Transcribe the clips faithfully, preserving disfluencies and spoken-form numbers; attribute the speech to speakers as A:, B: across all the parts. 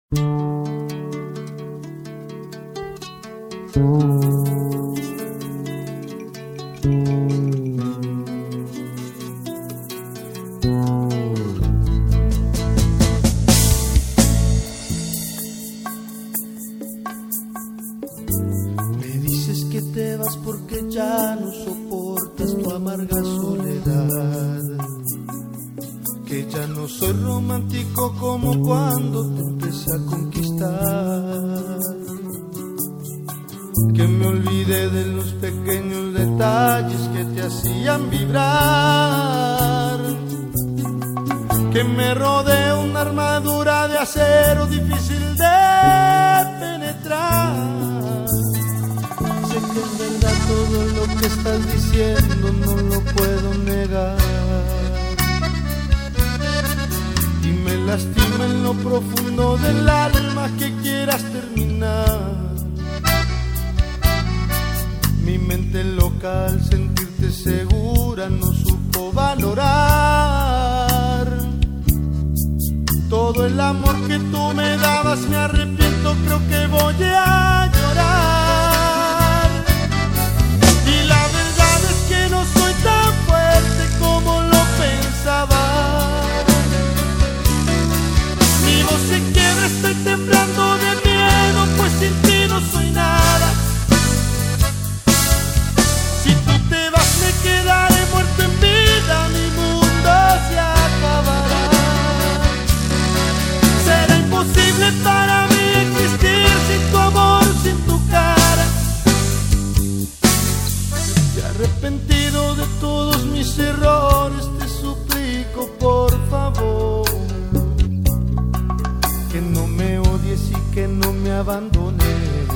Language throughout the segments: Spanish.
A: Me dices que te vas porque ya no soportas tu amarga soledad, que ya no soy romántico como cuando te empecé a conquistar, que me olvidé de los pequeños detalles que te hacían vibrar, que me rodee una armadura de acero difícil de penetrar. Sé que es verdad todo lo que estás diciendo, no lo puedo negar, y me lastima en lo profundo del alma que quieras terminar. Mi mente loca al sentirte segura no supo valorar todo el amor que tú me dabas. Me arrepiento, creo que voy a llorar, y la verdad es que no soy tan fuerte como lo pensaba. Mi voz se quiebra, estoy temblando de miedo, pues sin ti no soy nada. Si tú te vas me quedaré muerto en vida, mi mundo se acabará. Será imposible para mí existir sin tu amor, sin tu cara. Y arrepentido de todos mis errores, te suplico por favor que no me odies y que no me abandones,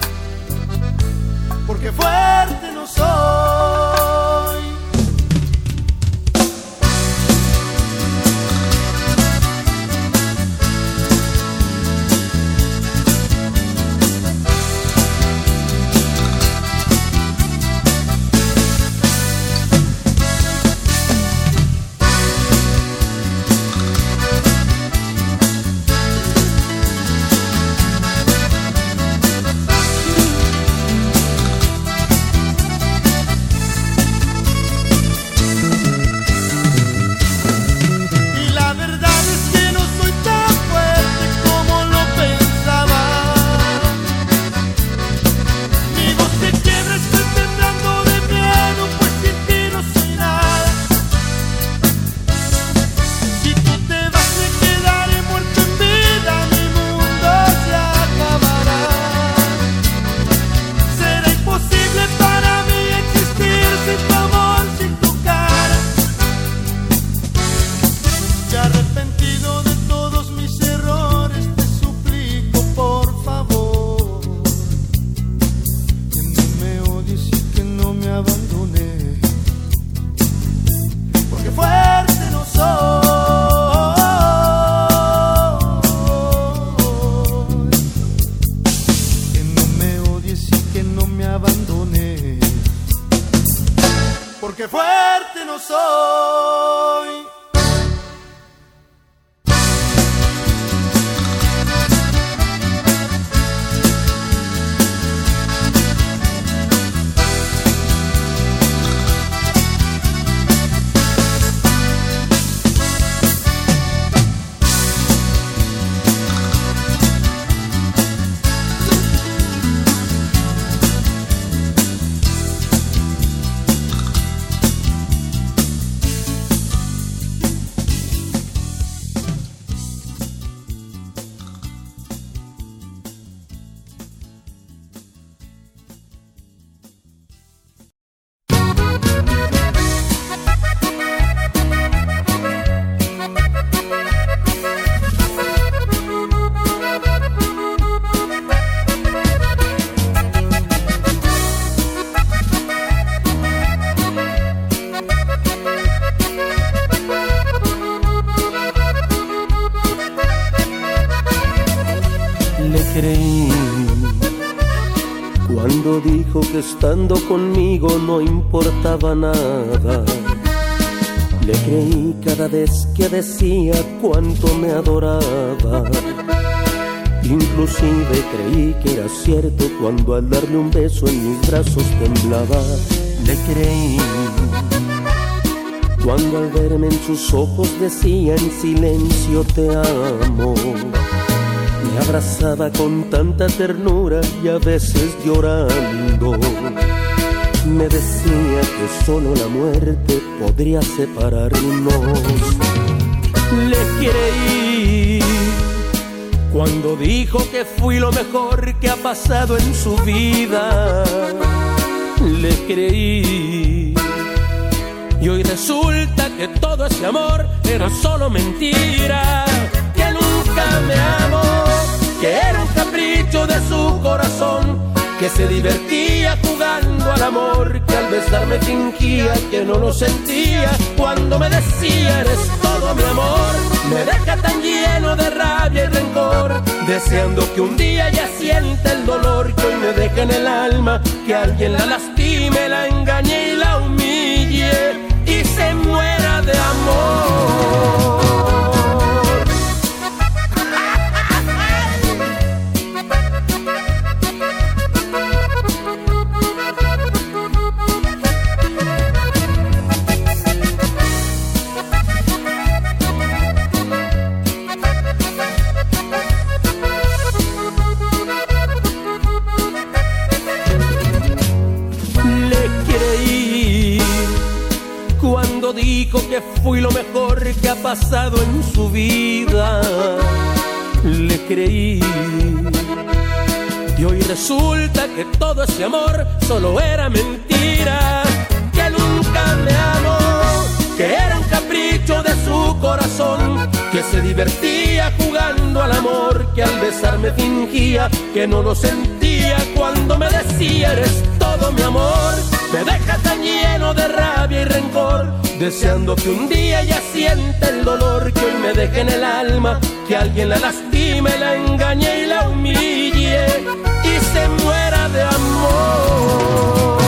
A: porque fuerte no soy. Porque fuerte no soy.
B: creí cuando dijo que estando conmigo no importaba nada. Le creí cada vez que decía cuánto me adoraba. Inclusive creí que era cierto cuando al darle un beso en mis brazos temblaba. Le creí cuando al verme en sus ojos decía en silencio te amo. Me abrazaba con tanta ternura y a veces llorando me decía que solo la muerte podría separarnos. Le creí cuando dijo que fui lo mejor que ha pasado en su vida. Le creí y hoy resulta que todo ese amor era solo mentira, que nunca me amó, que era un capricho de su corazón, que se divertía jugando al amor, que al besarme fingía que no lo sentía. Cuando me decía eres todo mi amor, me deja tan lleno de rabia y rencor, deseando que un día ya sienta el dolor que hoy me deja en el alma, que alguien la lastime, la engañe y la humille y se muera de amor. Dijo que fui lo mejor que ha pasado en su vida. Le creí y hoy resulta que todo ese amor solo era mentira, que nunca me amó, que era un capricho de su corazón, que se divertía jugando al amor, que al besarme fingía que no lo sentía. Cuando me decía eres todo mi amor, me deja tan lleno de rabia y rencor, deseando que un día ya sienta el dolor que hoy me deje en el alma, que alguien la lastime, la engañe y la humille y se muera de amor.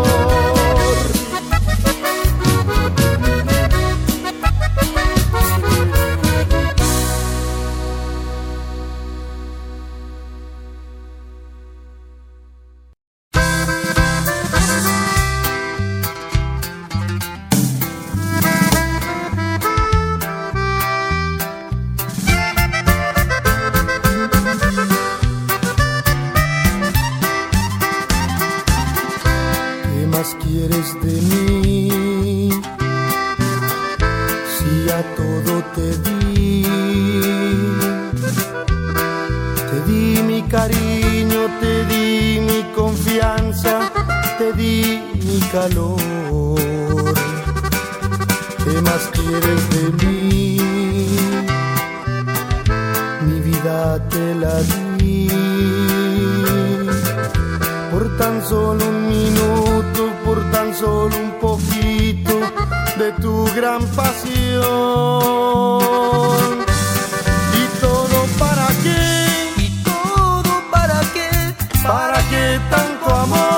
A: Calor, ¿qué más quieres de mí? Mi vida te la di por tan solo un minuto, por tan solo un poquito de tu gran pasión. ¿Y todo para qué? ¿Y todo para qué? ¿Para qué tanto amor?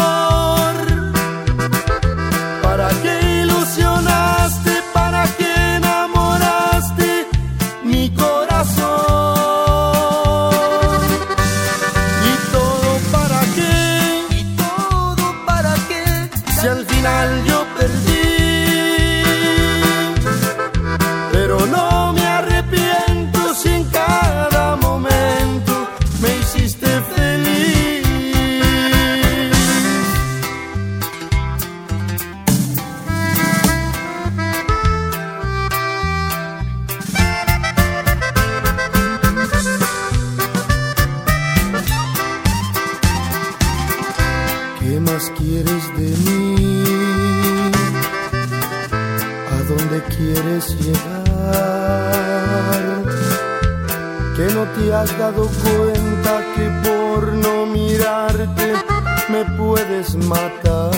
A: ¿Te has dado cuenta que por no mirarte me puedes matar?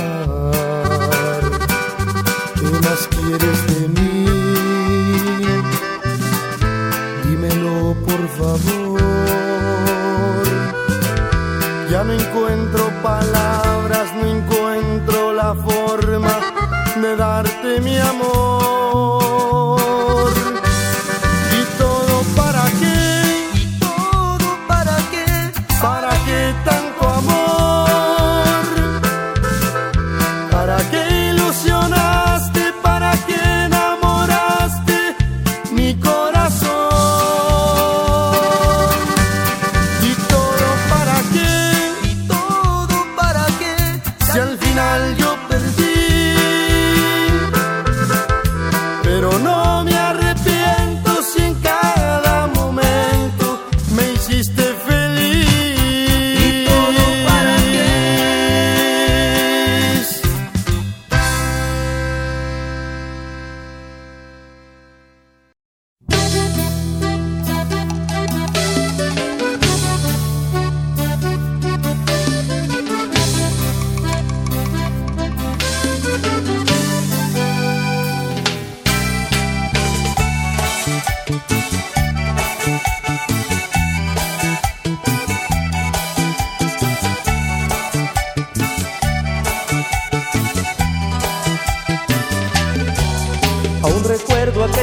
A: ¿Qué más quieres de mí? Dímelo por favor. Ya no encuentro palabras, no encuentro la forma de darte mi amor. ¿Y todo para qué? ¿Y todo para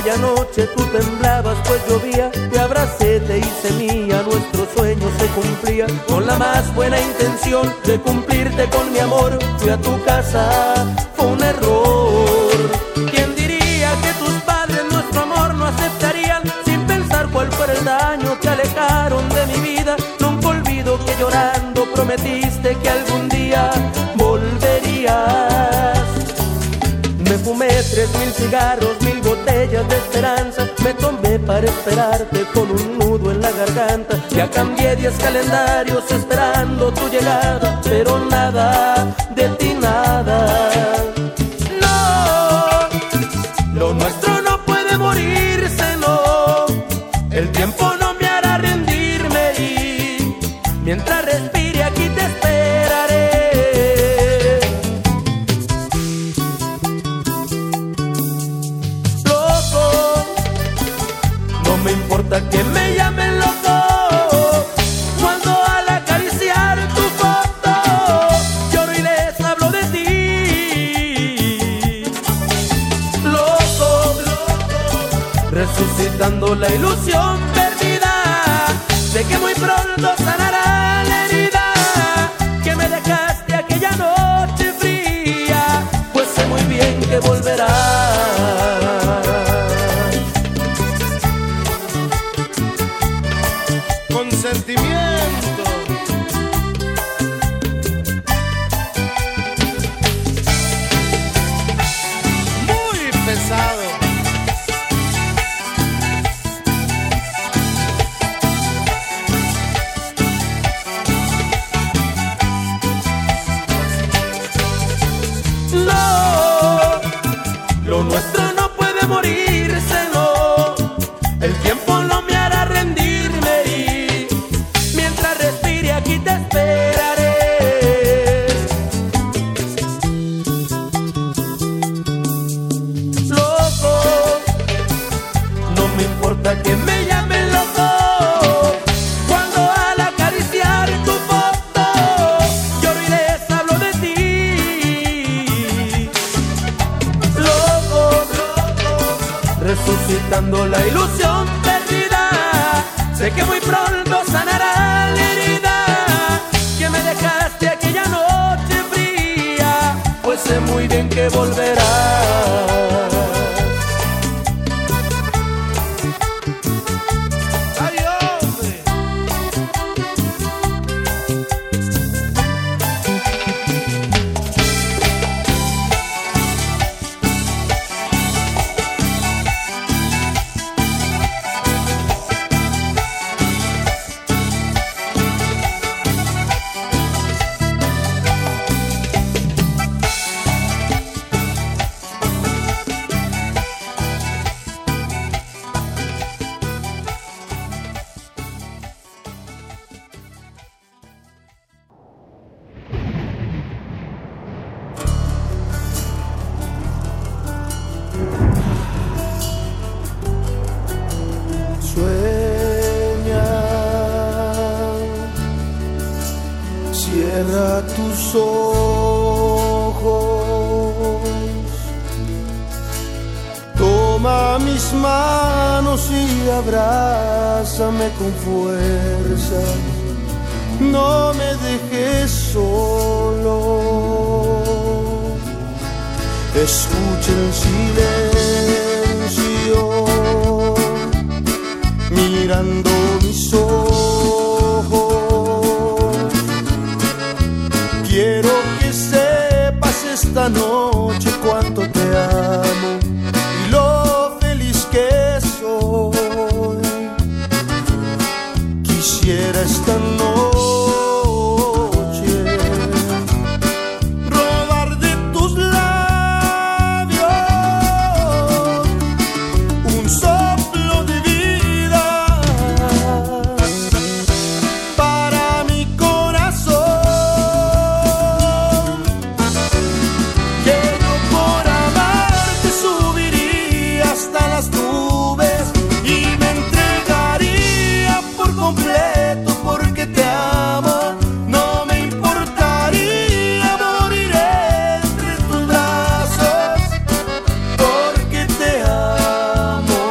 B: aquella noche tú temblabas pues llovía, te abracé, te hice mía, nuestro sueño se cumplía. Con la más buena intención de cumplirte con mi amor, fui a tu casa, fue un error. ¿Quién diría que tus padres nuestro amor no aceptarían? Sin pensar cuál fue el daño que alejaron de mi vida. Nunca olvido que llorando prometiste que algún día volverías. Me fumé tres mil cigarros, mil botellas de esperanza. Me tomé para esperarte con un nudo en la garganta. Ya cambié diez calendarios esperando tu llegada, pero nada, de ti nada. No, lo nuestro no puede morirse, no. El tiempo no me hará rendirme y mientras respire aquí te esperaré. No me importa que me llamen loco cuando al acariciar tu foto lloro y les hablo de ti. Loco, resucitando la ilusión perdida, sé que muy pronto sanará la herida que me dejaste aquella noche fría, pues sé muy bien que volverás.
A: Sentimiento. Muy pesado.
B: No, lo nuestro no puede morirse, no. El tiempo no me hará rendirme y mientras respire aquí te esperaré. Loco, no me importa que me llamen loco cuando al acariciar tu foto lloro y les hablo de ti. Loco, loco, resucitando la ilusión perdida, sé que muy pronto sanará la herida que me dejaste aquella noche fría, pues sé muy bien que volverás.
A: ¡Ay, hombre! Cierra tus ojos, toma mis manos y abrázame con fuerza, no me dejes solo. Escucha el silencio, mirando mis ojos. Quiero que sepas esta noche cuánto te amo y lo feliz que soy. Quisiera esta noche robar de tus labios un soplo de vida para mi corazón, que yo por amarte subiría hasta las nubes y me entregaría por completo porque te amo. No me importaría morir entre tus brazos porque te amo.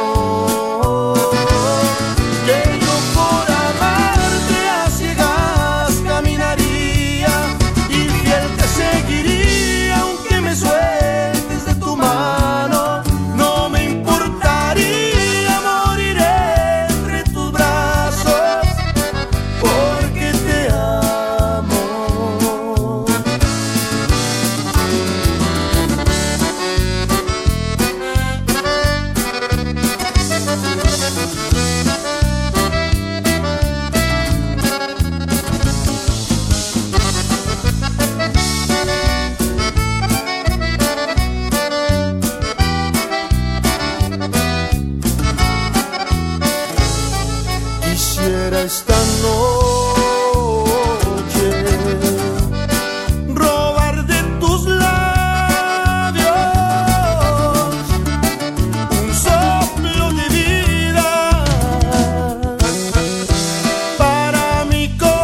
A: noche, robar de tus labios un soplo de vida para mi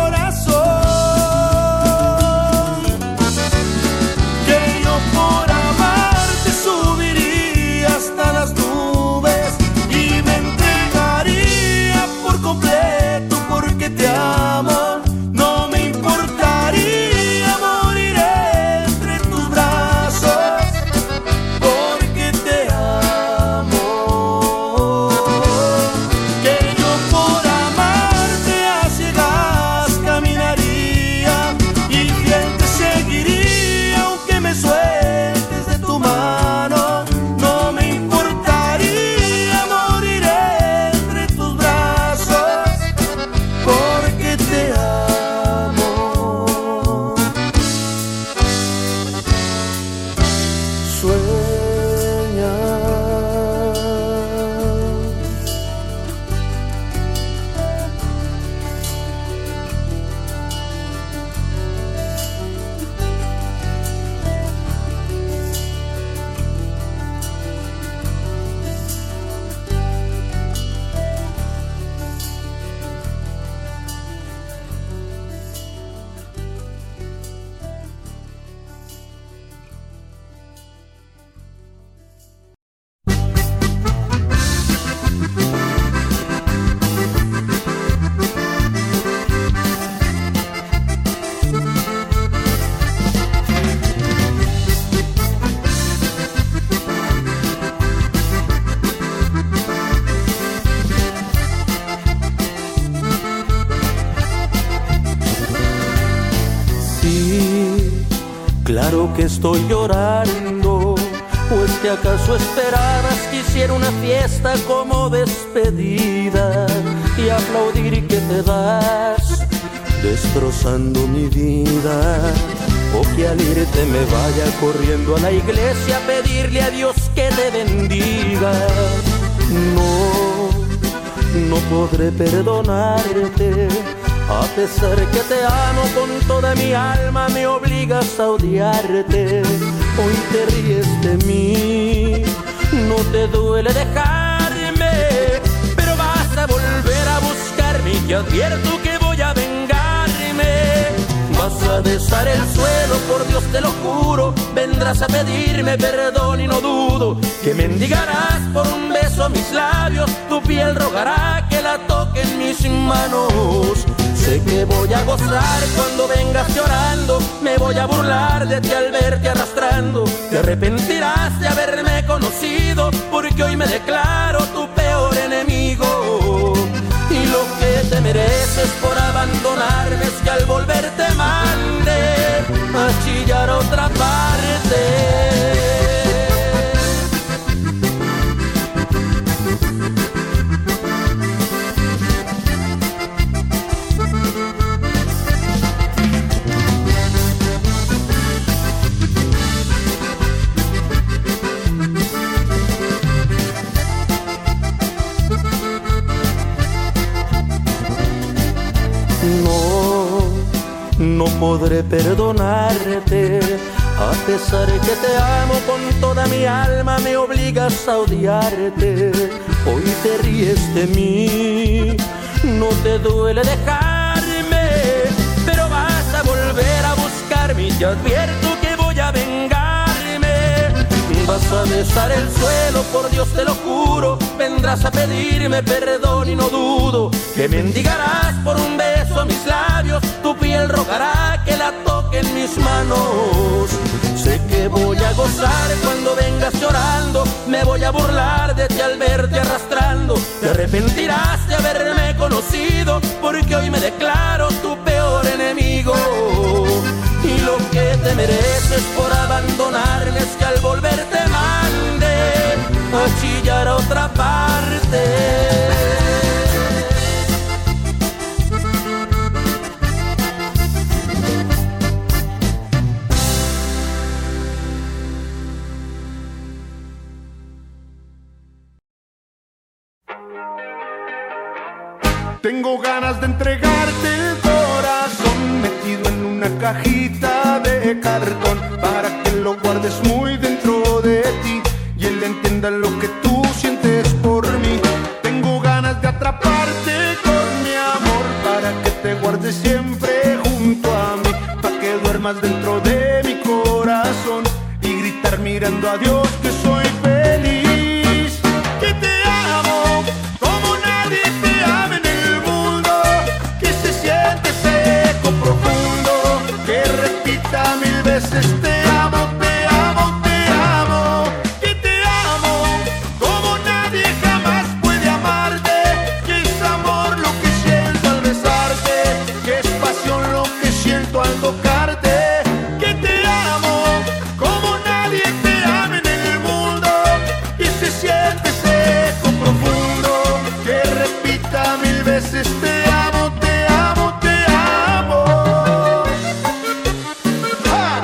A: corazón, que yo por amarte subiría hasta las nubes y me entregaría por completo porque te amo. No me importaría morir entre tus brazos porque te amo, que yo por amarte a ciegas caminaría y fiel te seguiría aunque me sueltes de tu mano. No me importaría morir entre tus brazos porque te amo. Sueña. Sí, claro que estoy llorando. ¿O es que acaso esperabas que hiciera una fiesta como despedida y aplaudir que te vas destrozando mi vida? O que al irte me vaya corriendo a la iglesia a pedirle a Dios que te bendiga. No, no podré perdonarte. A pesar que te amo con toda mi alma, me obligas a odiarte. Hoy te ríes de mí, no te duele dejarme, pero vas a volver a buscarme y te advierto que voy a vengarme. Vas a besar el suelo, por Dios te lo juro, vendrás a pedirme perdón y no dudo que mendigarás por un beso a mis labios, tu piel rogará que la toquen mis manos. Sé que voy a gozar cuando vengas llorando, me voy a burlar de ti al verte arrastrando. Te arrepentirás de haberme conocido, porque hoy me declaro tu peor enemigo. Y lo que te mereces por abandonarme es que al volver te mande a chillar a otra parte. No, no podré perdonarte. A pesar que te amo con toda mi alma, me obligas a odiarte. Hoy te ríes de mí, no te duele dejarme, pero vas a volver a buscarme y te advierto que voy a vengarme. Vas a besar el suelo, por Dios te lo juro, vendrás a pedirme perdón y no dudo que mendigarás por un beso a mis labios, tu piel rogará que la toquen mis manos. Sé que voy a gozar cuando vengas llorando, me voy a burlar de ti al verte arrastrando. Te arrepentirás de haberme conocido, porque hoy me declaro tu peor enemigo. Y lo que te mereces por abandonarme es que al volver te mande a chillar a otra parte. Tengo ganas de entregarte el corazón metido en una cajita de cartón para que lo guardes muy dentro de ti y él entienda lo que tú sientes por mí. Tengo ganas de atraparte con mi amor para que te guardes siempre junto a mí, para que duermas dentro de mi corazón y gritar mirando a Dios que soy feliz, que te amo como nadie te ama en el mundo, que se siente ese eco profundo, que repita mil veces te amo, te amo, te amo, que te amo como nadie jamás puede amarte, que es amor lo que siento al besarte, que es pasión lo que siento al tocarte, que te amo como nadie te ama en el mundo, que se siente ese eco profundo, que repita mil veces te amo, te amo, te amo. ¡Ah!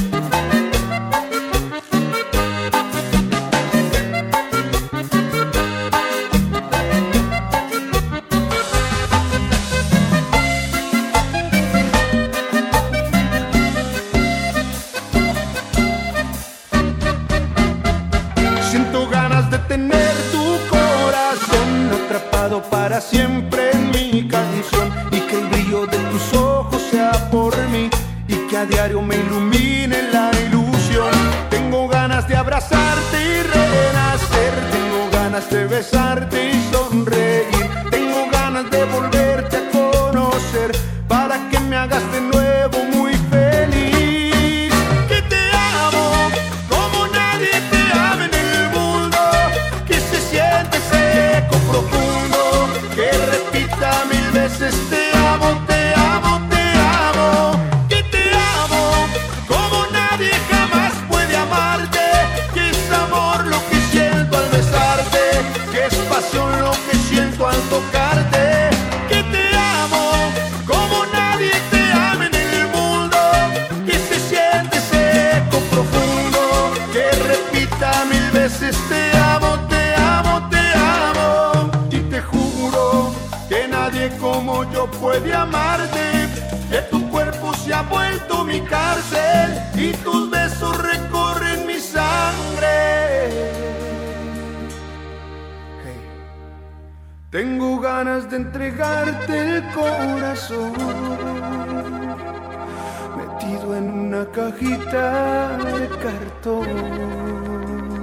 A: Siento ganas de tener tu corazón atrapado para siempre en mi canción y que el brillo de tus ojos sea por mí y que a diario me ilumine la ilusión. Tengo ganas de abrazarte y renacer, tengo ganas de besarte y sonreír, tengo ganas de volverte a conocer para que me hagas de nuevo muy feliz, que te amo como nadie te ama en el mundo, que se siente ese eco profundo, que repita mil veces te amo, te amo, te amo, que te amo como nadie jamás puede amarte, que es amor lo que siento al besarte, que es pasión lo que siento al tocarte, que te amo como nadie te ama en el mundo, que se siente ese eco profundo, que repita mil veces te amo, te amo, te amo, y te juro que nadie como yo puede amarte, que tu cuerpo se ha vuelto mi cárcel y tus besos recorren mi sangre. Hey. Tengo ganas de entregarte el corazón metido en una cajita de cartón.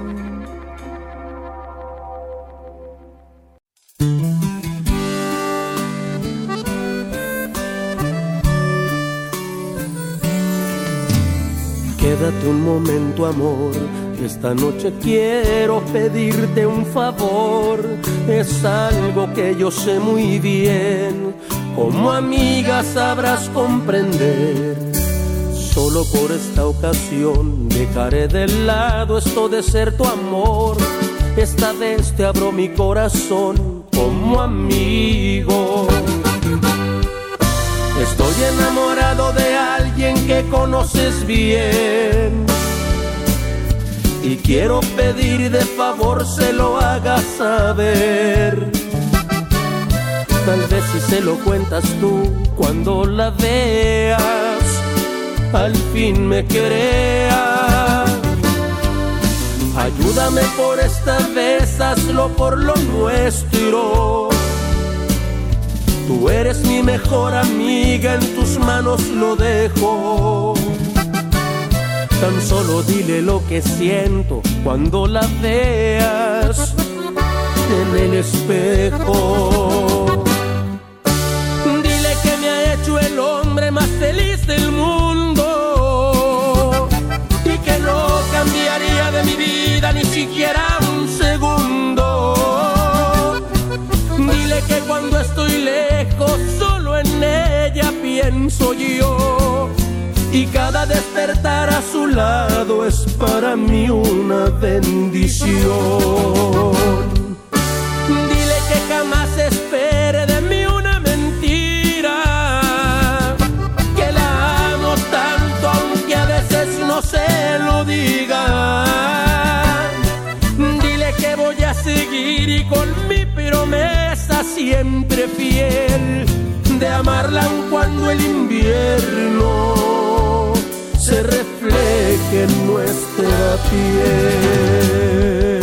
B: Quédate un momento, amor, esta noche quiero pedirte un favor. Es algo que yo sé muy bien, como amiga sabrás comprender. Solo por esta ocasión dejaré de lado esto de ser tu amor. Esta vez te abro mi corazón como amigo. Estoy enamorado de alguien que conoces bien y quiero pedir de favor se lo hagas saber. Tal vez si se lo cuentas tú cuando la veas, al fin me crea. Ayúdame por esta vez, hazlo por lo nuestro. Tú eres mi mejor amiga, en tus manos lo dejo. Tan solo dile lo que siento cuando la veas en el espejo. Dile que me ha hecho el hombre más feliz del mundo y que no cambiaría de mi vida ni siquiera un segundo. Dile que cuando estoy lejos solo en ella pienso yo y cada despertar a su lado es para mí una bendición. Dile que jamás espere de mí una mentira, que la amo tanto aunque a veces no se lo diga. Dile que voy a seguir y con mi promesa siempre siempre fiel, de amarla aun cuando el invierno se refleje en nuestra piel.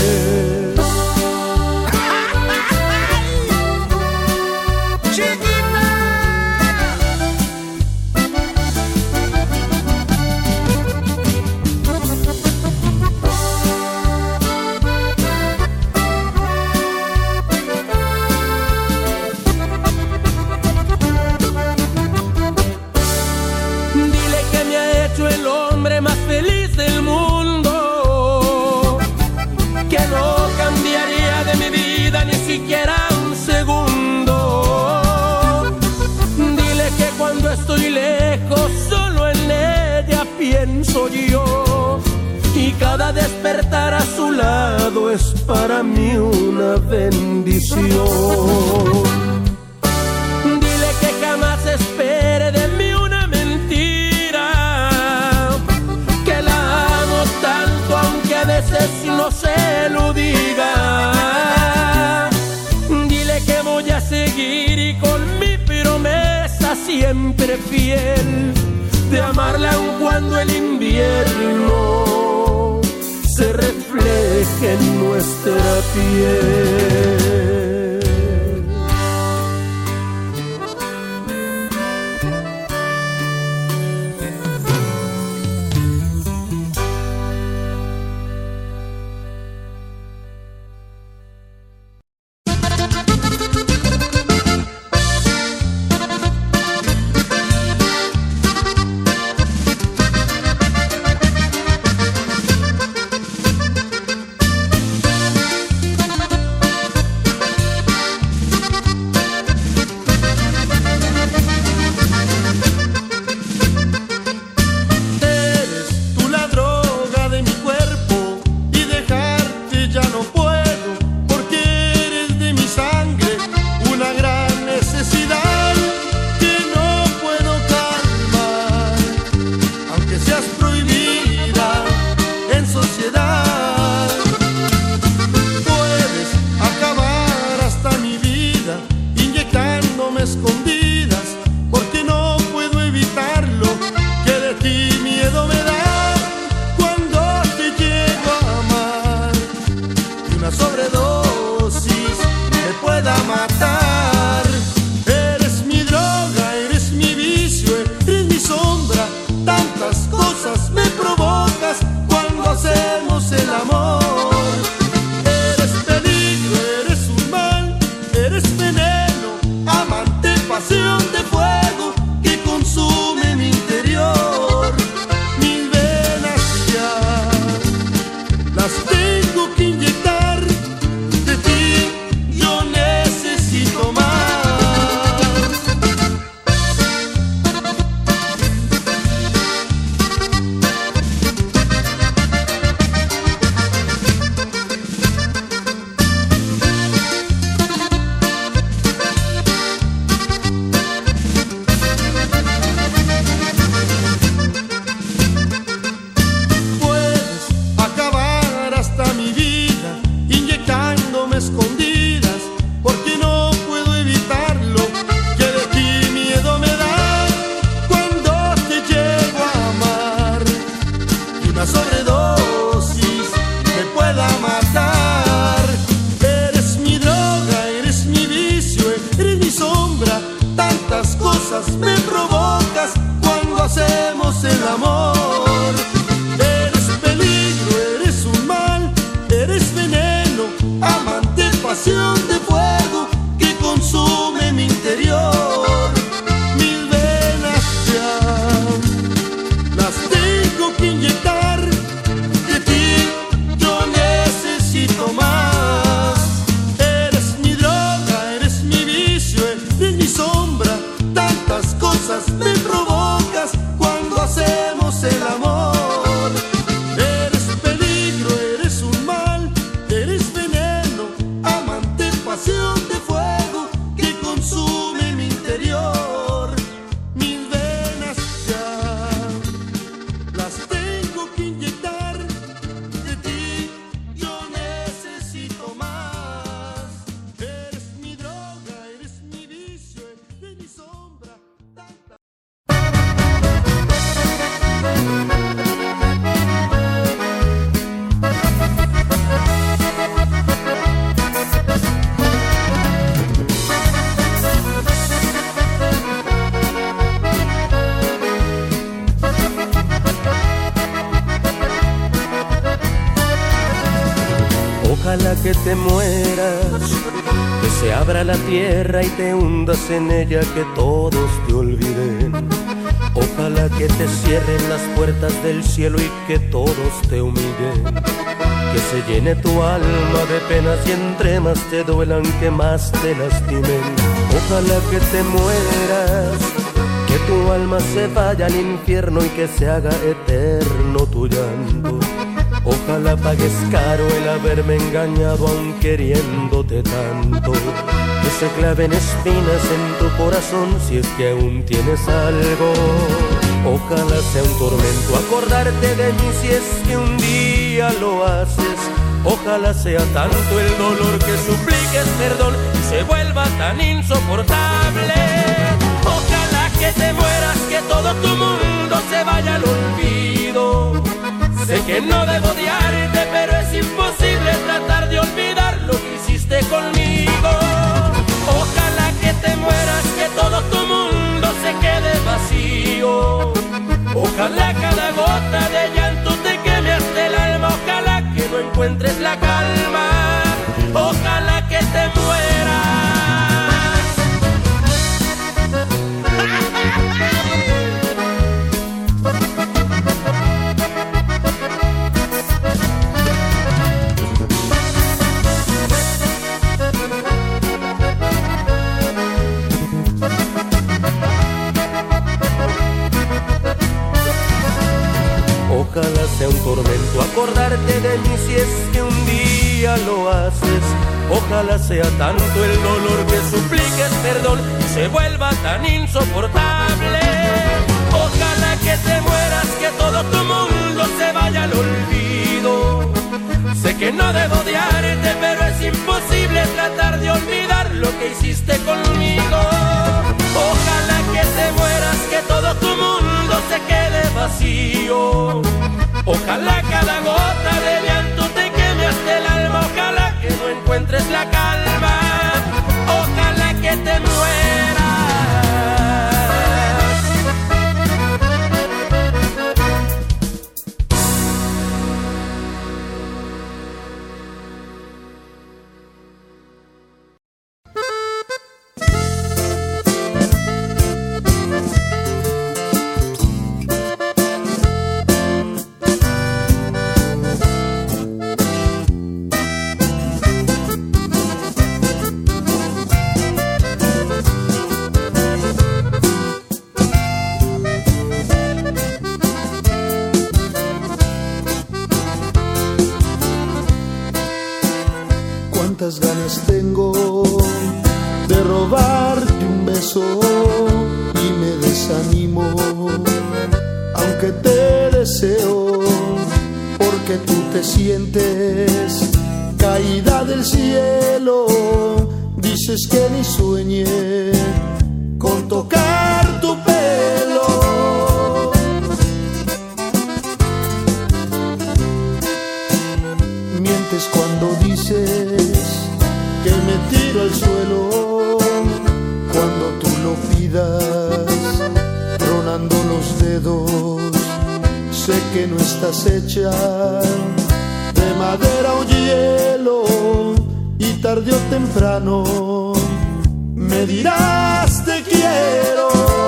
B: Soy yo, y cada despertar a su lado es para mí una bendición. Dile que jamás espere de mí una mentira, que la amo tanto aunque a veces no se lo diga. Dile que voy a seguir y con mi promesa siempre fiel, de amarla aun cuando el invierno se refleje en nuestra piel.
A: Me provocas cuando hacemos el
B: Ojalá que te mueras, que se abra la tierra y te hundas en ella, que todos te olviden. Ojalá que te cierren las puertas del cielo y que todos te humillen. Que se llene tu alma de penas y entre más te duelan, que más te lastimen. Ojalá que te mueras, que tu alma se vaya al infierno y que se haga eterno tu llanto. Ojalá pagues caro el haberme engañado aun queriéndote tanto. Que se claven espinas en tu corazón si es que aún tienes algo. Ojalá sea un tormento acordarte de mí si es que un día lo haces. Ojalá sea tanto el dolor que supliques perdón y se vuelva tan insoportable. Ojalá que te mueras, que todo tu mundo se vaya al olvido. Sé que no debo odiarte, pero es imposible tratar de olvidar lo que hiciste conmigo. Ojalá que te mueras, que todo tu mundo se quede vacío. Ojalá cada gota de llanto te queme hasta el alma. Ojalá que no encuentres la calma. Ojalá que te mueras. Ojalá sea un tormento acordarte de mí si es que un día lo haces. Ojalá sea tanto el dolor que supliques perdón y se vuelva tan insoportable. Ojalá que te mueras, que todo tu mundo se vaya al olvido. Sé que no debo odiarte, pero es imposible tratar de olvidar lo que hiciste conmigo. Ojalá que te mueras, que todo tu mundo se quede vacío. Ojalá cada gota de llanto te queme hasta el alma. Ojalá que no encuentres la calma. Ojalá que te mueras.
A: Cuántas ganas tengo de robarte un beso y me desanimo, aunque te deseo, porque tú te sientes caída del cielo. Dices que ni sueñe con tocar tu pelo. Mientes cuando dices que me tiro al suelo, cuando tú lo pidas, tronando los dedos. Sé que no estás hecha de madera o hielo, y tarde o temprano me dirás te quiero.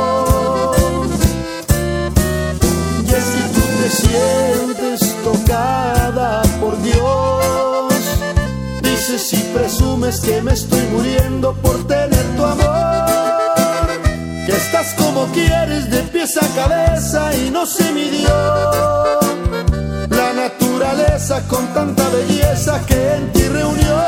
A: Y es que tú te sientes tocada por Dios, dices y presumes que me estoy muriendo por tener tu amor, que estás como quieres de pies a cabeza y no se midió la naturaleza con tanta belleza que en ti reunió.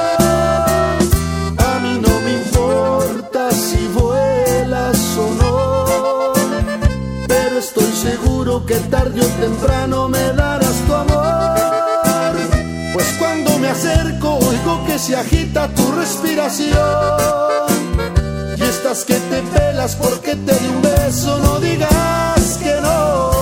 A: A mí no me importa si vuelas o no, pero estoy seguro que tarde o temprano me darás tu amor, pues cuando me acerco oigo que se agita tu respiración, y estás que te pelas porque te di un beso, no digas que no.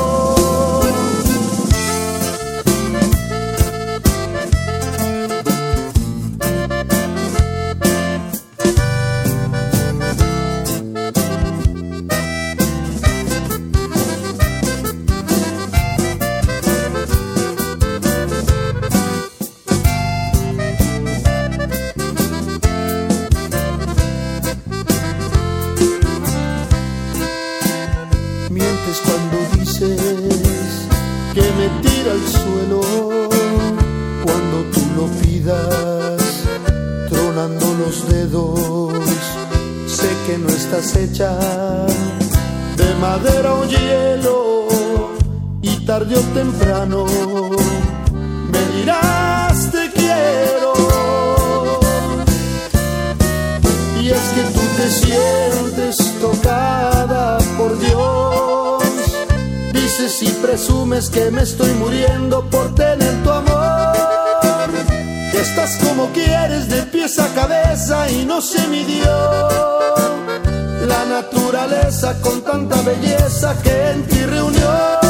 A: mientes cuando dices que me tira al suelo cuando tú lo pidas, tronando los dedos. Sé que no estás hecha de madera o hielo y tarde o temprano me dirás te quiero. Y es que tú te sientes tocada por Dios, dices y presumes que me estoy muriendo por tener tu amor, que estás como quieres de pies a cabeza y no se midió la naturaleza con tanta belleza que en ti reunió.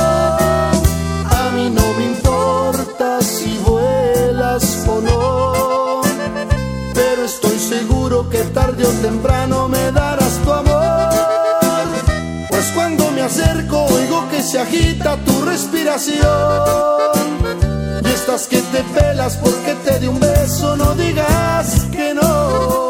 A: A mí no me importa si vuelas o no, pero estoy seguro que tarde o temprano me darás tu amor, pues cuando me acerco oigo que se agita tu respiración y estás que te pelas porque te di un beso, no digas que no.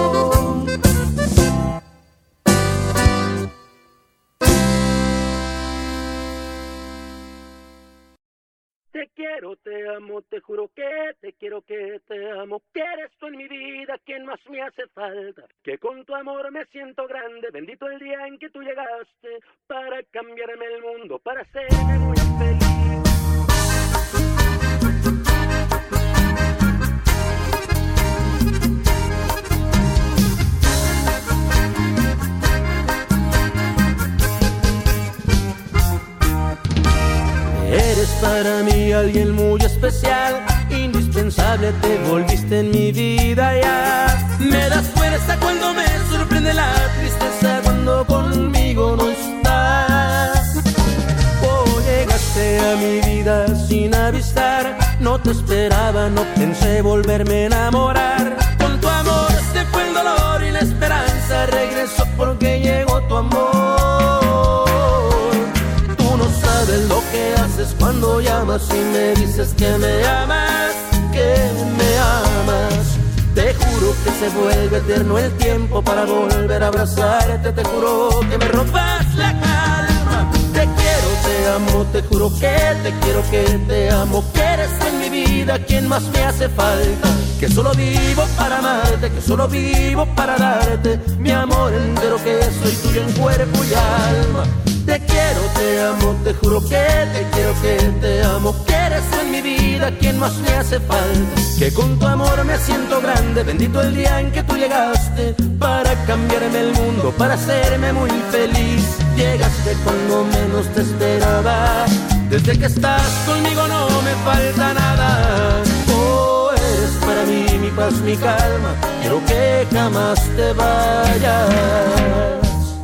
B: Te quiero, te amo, te juro que te quiero, que te amo, que eres tú en mi vida quien más me hace falta, que con tu amor me siento grande, bendito el día en que tú llegaste para cambiarme el mundo, para hacerme muy feliz. Eres para mí alguien muy especial, indispensable, te volviste en mi vida ya. Me das fuerza cuando me sorprende la tristeza, cuando conmigo no estás. Oh, llegaste a mi vida sin avisar, no te esperaba, no pensé volverme a enamorar. Con tu amor se fue el dolor y la esperanza, regresó porque llegó tu amor. Sabes lo que haces cuando llamas y me dices que me amas, que me amas. Te juro que se vuelve eterno el tiempo para volver a abrazarte. Te juro que me robas la calma. Te quiero, te amo, te juro que te quiero, que te amo, que eres en mi vida quien más me hace falta, que solo vivo para amarte, que solo vivo para darte mi amor entero, que soy tuyo en cuerpo y alma. Te quiero, te amo, te juro que te quiero, que te amo, que eres en mi vida quien más me hace falta, que con tu amor me siento grande, bendito el día en que tú llegaste para cambiarme el mundo, para hacerme muy feliz. Llegaste cuando menos te esperaba, desde que estás conmigo no me falta nada. Oh, eres para mí mi paz, mi calma, quiero que jamás te vayas.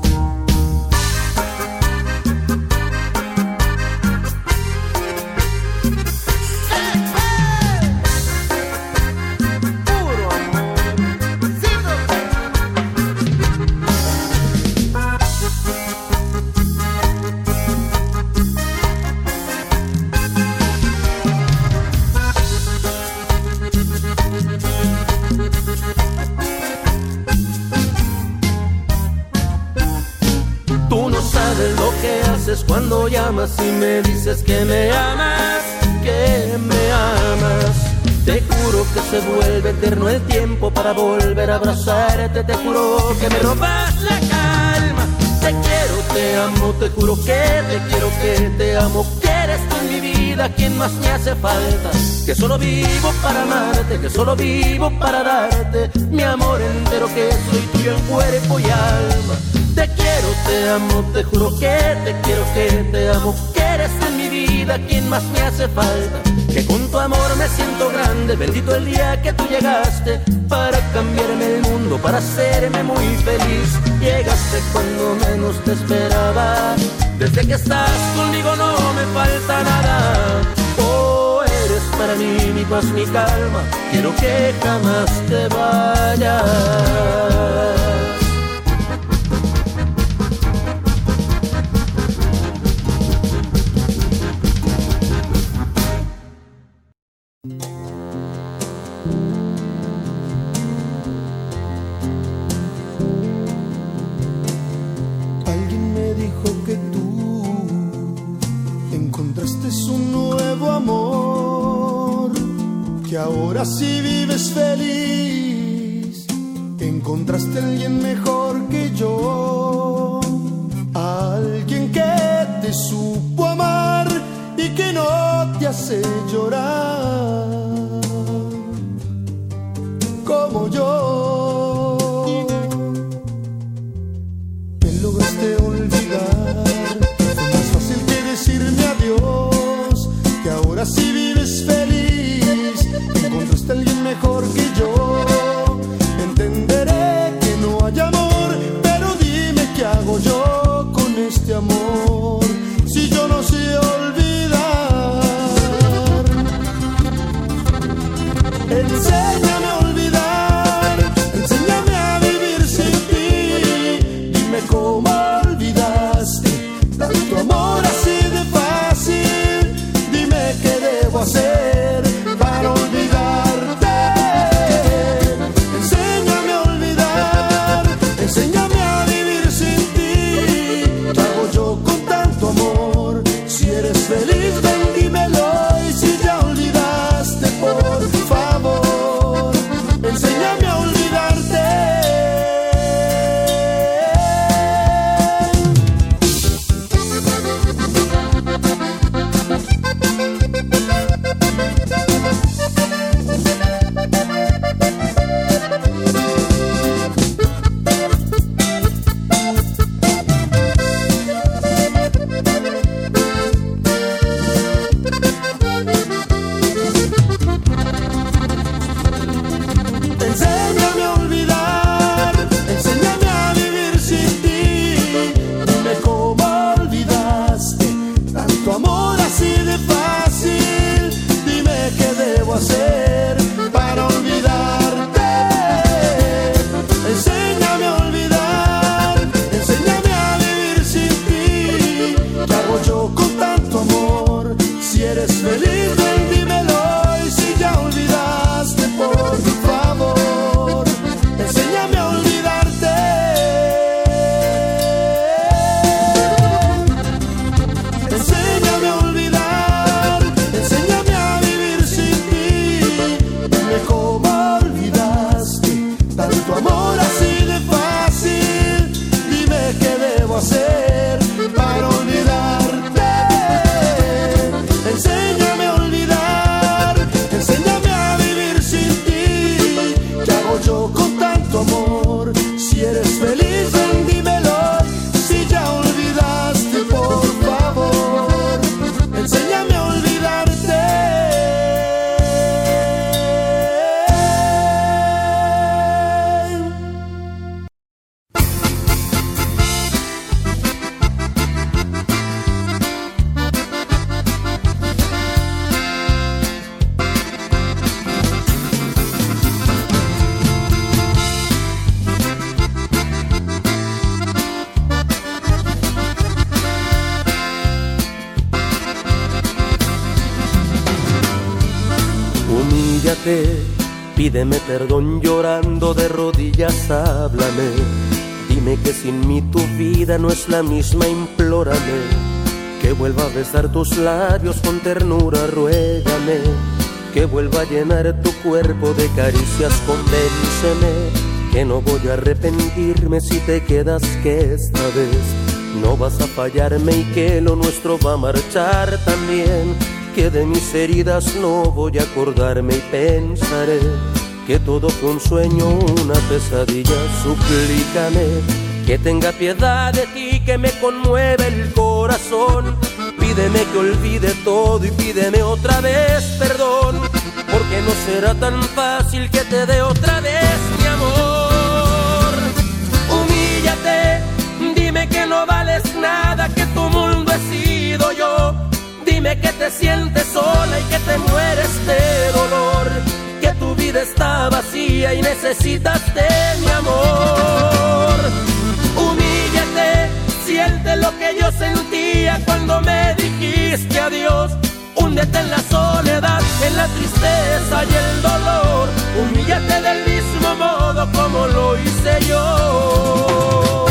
B: Cuando llamas y me dices que me amas, que me amas. Te juro que se vuelve eterno el tiempo para volver a abrazarte. Te juro que me robas la calma. Te quiero, te amo, te juro que te quiero, que te amo, que eres tú en mi vida quien más me hace falta, que solo vivo para amarte, que solo vivo para darte mi amor entero, que soy tuyo en cuerpo y alma. Te quiero, te amo, te juro que te quiero, que te amo, que eres en mi vida quien más me hace falta, que con tu amor me siento grande, bendito el día que tú llegaste para cambiarme el mundo, para hacerme muy feliz. Llegaste cuando menos te esperaba, desde que estás conmigo no me falta nada. Oh, eres para mí mi paz, mi calma, quiero que jamás te vayas.
A: Alguien me dijo que tú tienes un nuevo amor, que ahora sí vives feliz, encontraste a alguien mejor que yo, alguien que te supo amar y que no te hace llorar como yo. Me lograste olvidar, fue más fácil que decirme adiós, que ahora sí vives feliz, encontraste a alguien mejor que yo. Entenderé que no hay amor, pero dime qué hago yo con este amor, si yo no sé olvidar. Enséñame a olvidar, enséñame a vivir sin ti. Dime cómo olvidaste tanto amor así de fácil. Dime qué debo hacer para olvidarte. Enséñame a olvidar, enséñame a vivir sin ti. ¿Qué hago yo con tanto amor? Si eres feliz, ven, dímelo. Y si ya olvidaste, por favor, enséñame a olvidarte. Enséñame a olvidar, enséñame a vivir sin ti. Dime cómo olvidaste tanto amor así de fácil. Dime qué debo hacer para olvidarte. Enséñame a olvidar, enséñame a vivir sin ti. ¿Qué hago yo con tanto amor? Si eres feliz, ven, dímelo. Y si ya olvidaste, por favor, enséñame a olvidarte. Enséñame a olvidar, enséñame a vivir sin ti. Dime cómo olvidaste tanto amor así de fácil. Dime qué debo hacer para olvidarte. Enséñame a olvidar, enséñame a vivir sin ti. ¿Qué hago yo con tanto amor? Si eres feliz, ven, dímelo. Si ya olvidaste, por favor, enséñame a olvidarte.
B: Humíllate, pídeme perdón llorando de rodillas, háblame. Dime que sin mí tu vida no es la misma, implórame. Que vuelva a besar tus labios con ternura, ruégame. Que vuelva a llenar tu cuerpo de caricias, convénceme. Que no voy a arrepentirme si te quedas, que esta vez no vas a fallarme y que lo nuestro va a marchar también. Que de mis heridas no voy a acordarme y pensaré que todo fue un sueño, una pesadilla. Suplícame que tenga piedad de ti, que me conmueve el corazón. Pídeme que olvide todo y pídeme otra vez perdón, porque no será tan fácil que te dé otra vez mi amor. Humíllate, dime que no vales nada, que tu mundo he sido yo. Dime que te sientes sola y que te mueres de dolor, que tu vida está vacía y necesitas de mi amor. Humíllate, siente lo que yo sentía cuando me dijiste adiós. Húndete en la soledad, en la tristeza y el dolor. Humíllate del mismo modo como lo hice yo.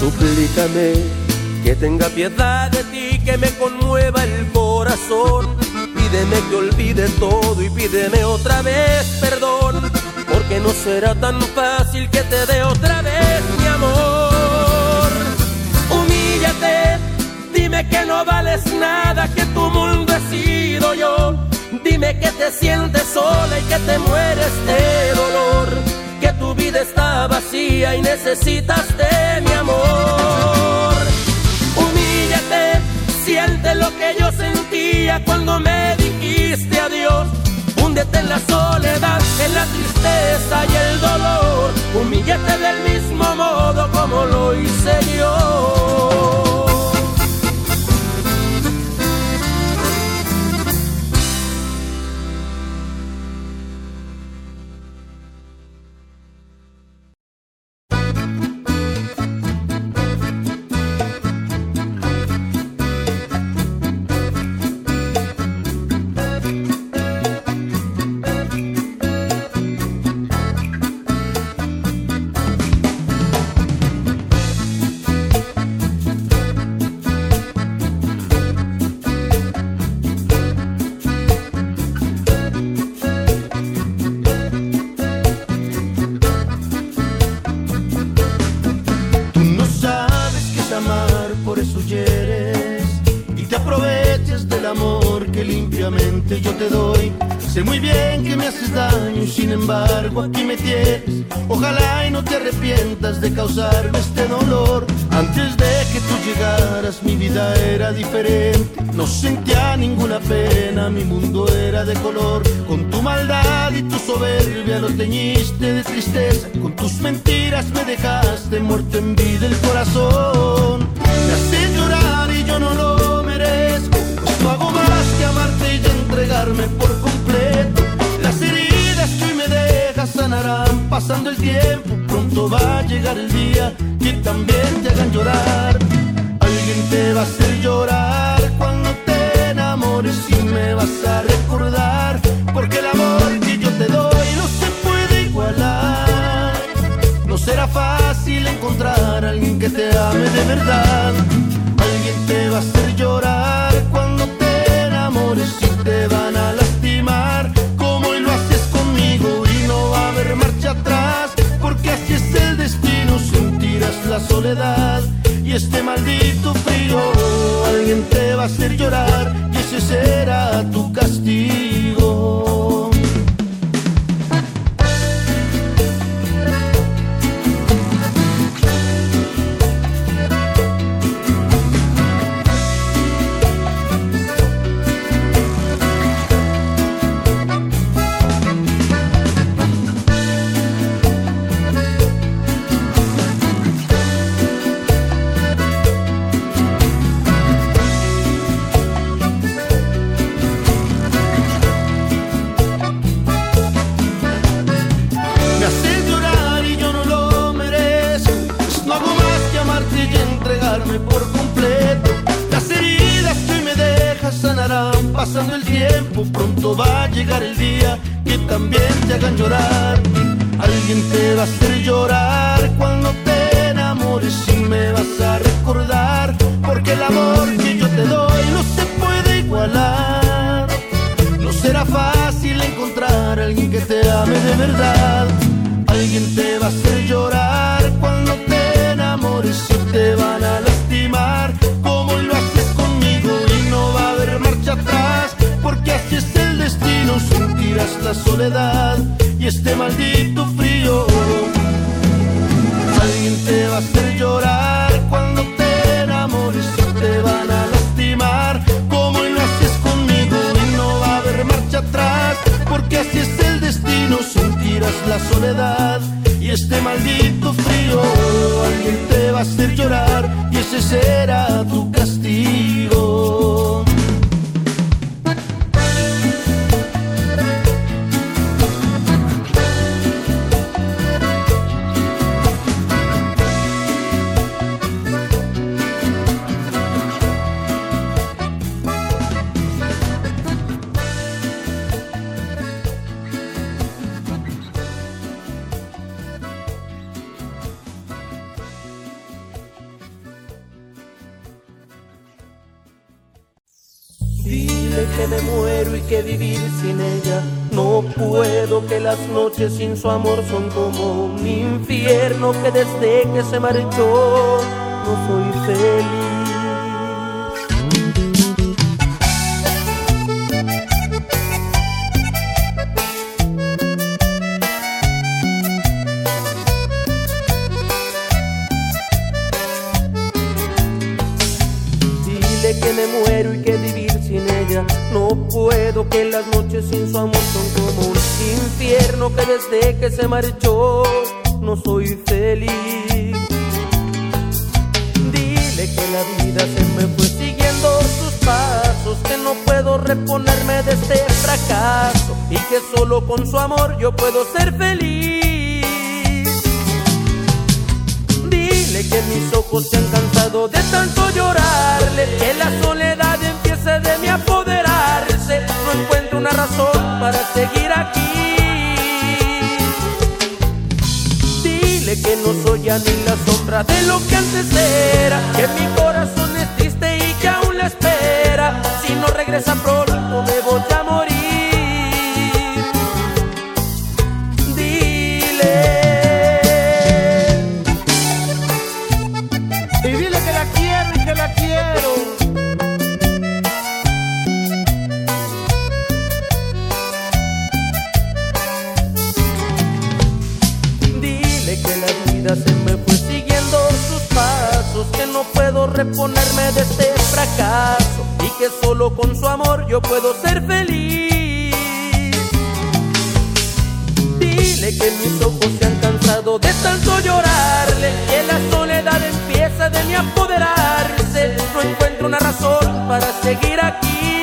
B: Suplícame que tenga piedad de ti, que me conmueva el corazón. Pídeme que olvide todo y pídeme otra vez perdón, porque no será tan fácil que te dé otra vez mi amor. Humíllate, dime que no vales nada, que tu mundo he sido yo. Dime que te sientes sola y que te mueres de dolor, que tu vida está vacía y necesitas de mi amor. Humíllate, siente lo que yo sentía cuando me dijiste adiós. Húndete en la soledad, en la tristeza y el dolor. Humíllate del mismo modo como lo hice yo.
A: Yo te doy, sé muy bien que me haces daño y sin embargo aquí me tienes. Ojalá y no te arrepientas de causarme este dolor. Antes de que tú llegaras mi vida era diferente, no sentía ninguna pena, mi mundo era de color. Con tu maldad y tu soberbia lo teñiste de tristeza, con tus mentiras me dejaste muerto en vida el corazón. Me haces llorar y yo no lo merezco, pues no hago más que amarte y entregarme por completo. Las heridas que hoy me dejas sanarán pasando el tiempo. Pronto va a llegar el día que también te hagan llorar. Alguien te va a hacer llorar cuando te enamores y me vas a recordar, porque el amor que yo te doy no se puede igualar. No será fácil encontrar a alguien que te ame de verdad. Alguien te va a hacer llorar cuando te enamores y te van a lastimar como hoy lo haces conmigo, y no va a haber marcha atrás, porque así es el destino. Sentirás la soledad y este maldito frío. Alguien te va a hacer llorar y ese será tu castigo. Por completo, las heridas que hoy me dejas sanarán pasando el tiempo. Pronto va a llegar el día que también te hagan llorar. Alguien te va a hacer llorar cuando te enamores y me vas a recordar, porque el amor que yo te doy no se puede igualar. No será fácil encontrar a alguien que te ame de verdad. Alguien te va a hacer llorar cuando te enamores y te van a lastimar como hoy lo haces conmigo, y no va a haber marcha atrás, porque así es el destino. Sentirás la soledad y este maldito frío. Alguien te va a hacer llorar cuando te enamores y te van a lastimar como hoy lo haces conmigo, y no va a haber marcha atrás, porque así es el destino. Sentirás la soledad y este maldito frío. Alguien te va a hacer llorar y ese será tu castigo.
B: que me muero y que vivir sin ella no puedo, que las noches sin su amor son como un infierno, que desde que se marchó no soy feliz. Que me muero y que vivir sin ella no puedo, que las noches sin su amor son como un infierno, que desde que se marchó no soy feliz. Dile que la vida se me fue siguiendo sus pasos, que no puedo reponerme de este fracaso y que solo con su amor yo puedo ser feliz. Dile que mis ojos se han cansado de tanto llorarle, que la soledad empiece de mí a apoderarse. No encuentro una razón para seguir aquí. Dile que no soy ya ni la sombra de lo que antes era, que mi corazón es triste y que aún la espera. Si no regresa pronto me voy a morir. Se me fue siguiendo sus pasos, que no puedo reponerme de este fracaso y que solo con su amor yo puedo ser feliz. Dile que mis ojos se han cansado de tanto llorarle, que la soledad empieza de mí a apoderarse. No encuentro una razón para seguir aquí.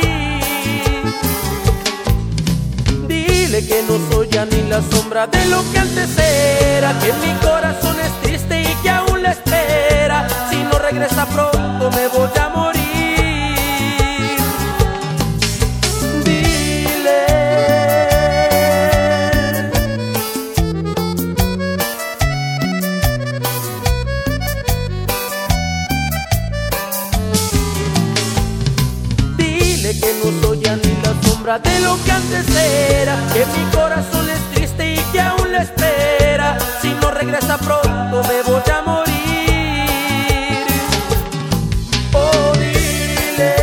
B: Dile que no soy ya ni la sombra de lo que antes era, que mi corazón es triste y que aún la espera. Si no regresa pronto me voy a morir. Dile. Dile que no soy ya ni la sombra de lo que antes era, que mi corazón es triste y que aún la espera. Si no regresa pronto me voy a morir. Oh, dile.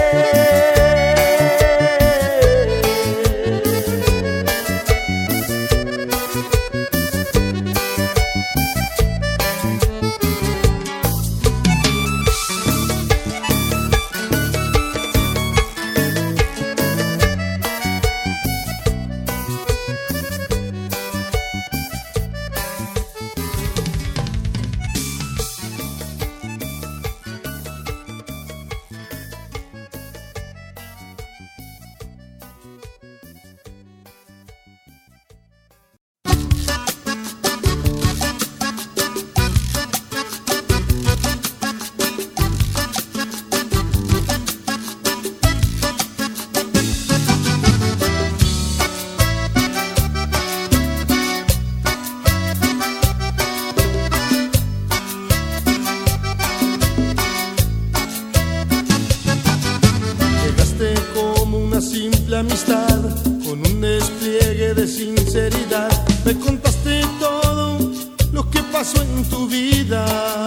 A: Amistad, con un despliegue de sinceridad, me contaste todo lo que pasó en tu vida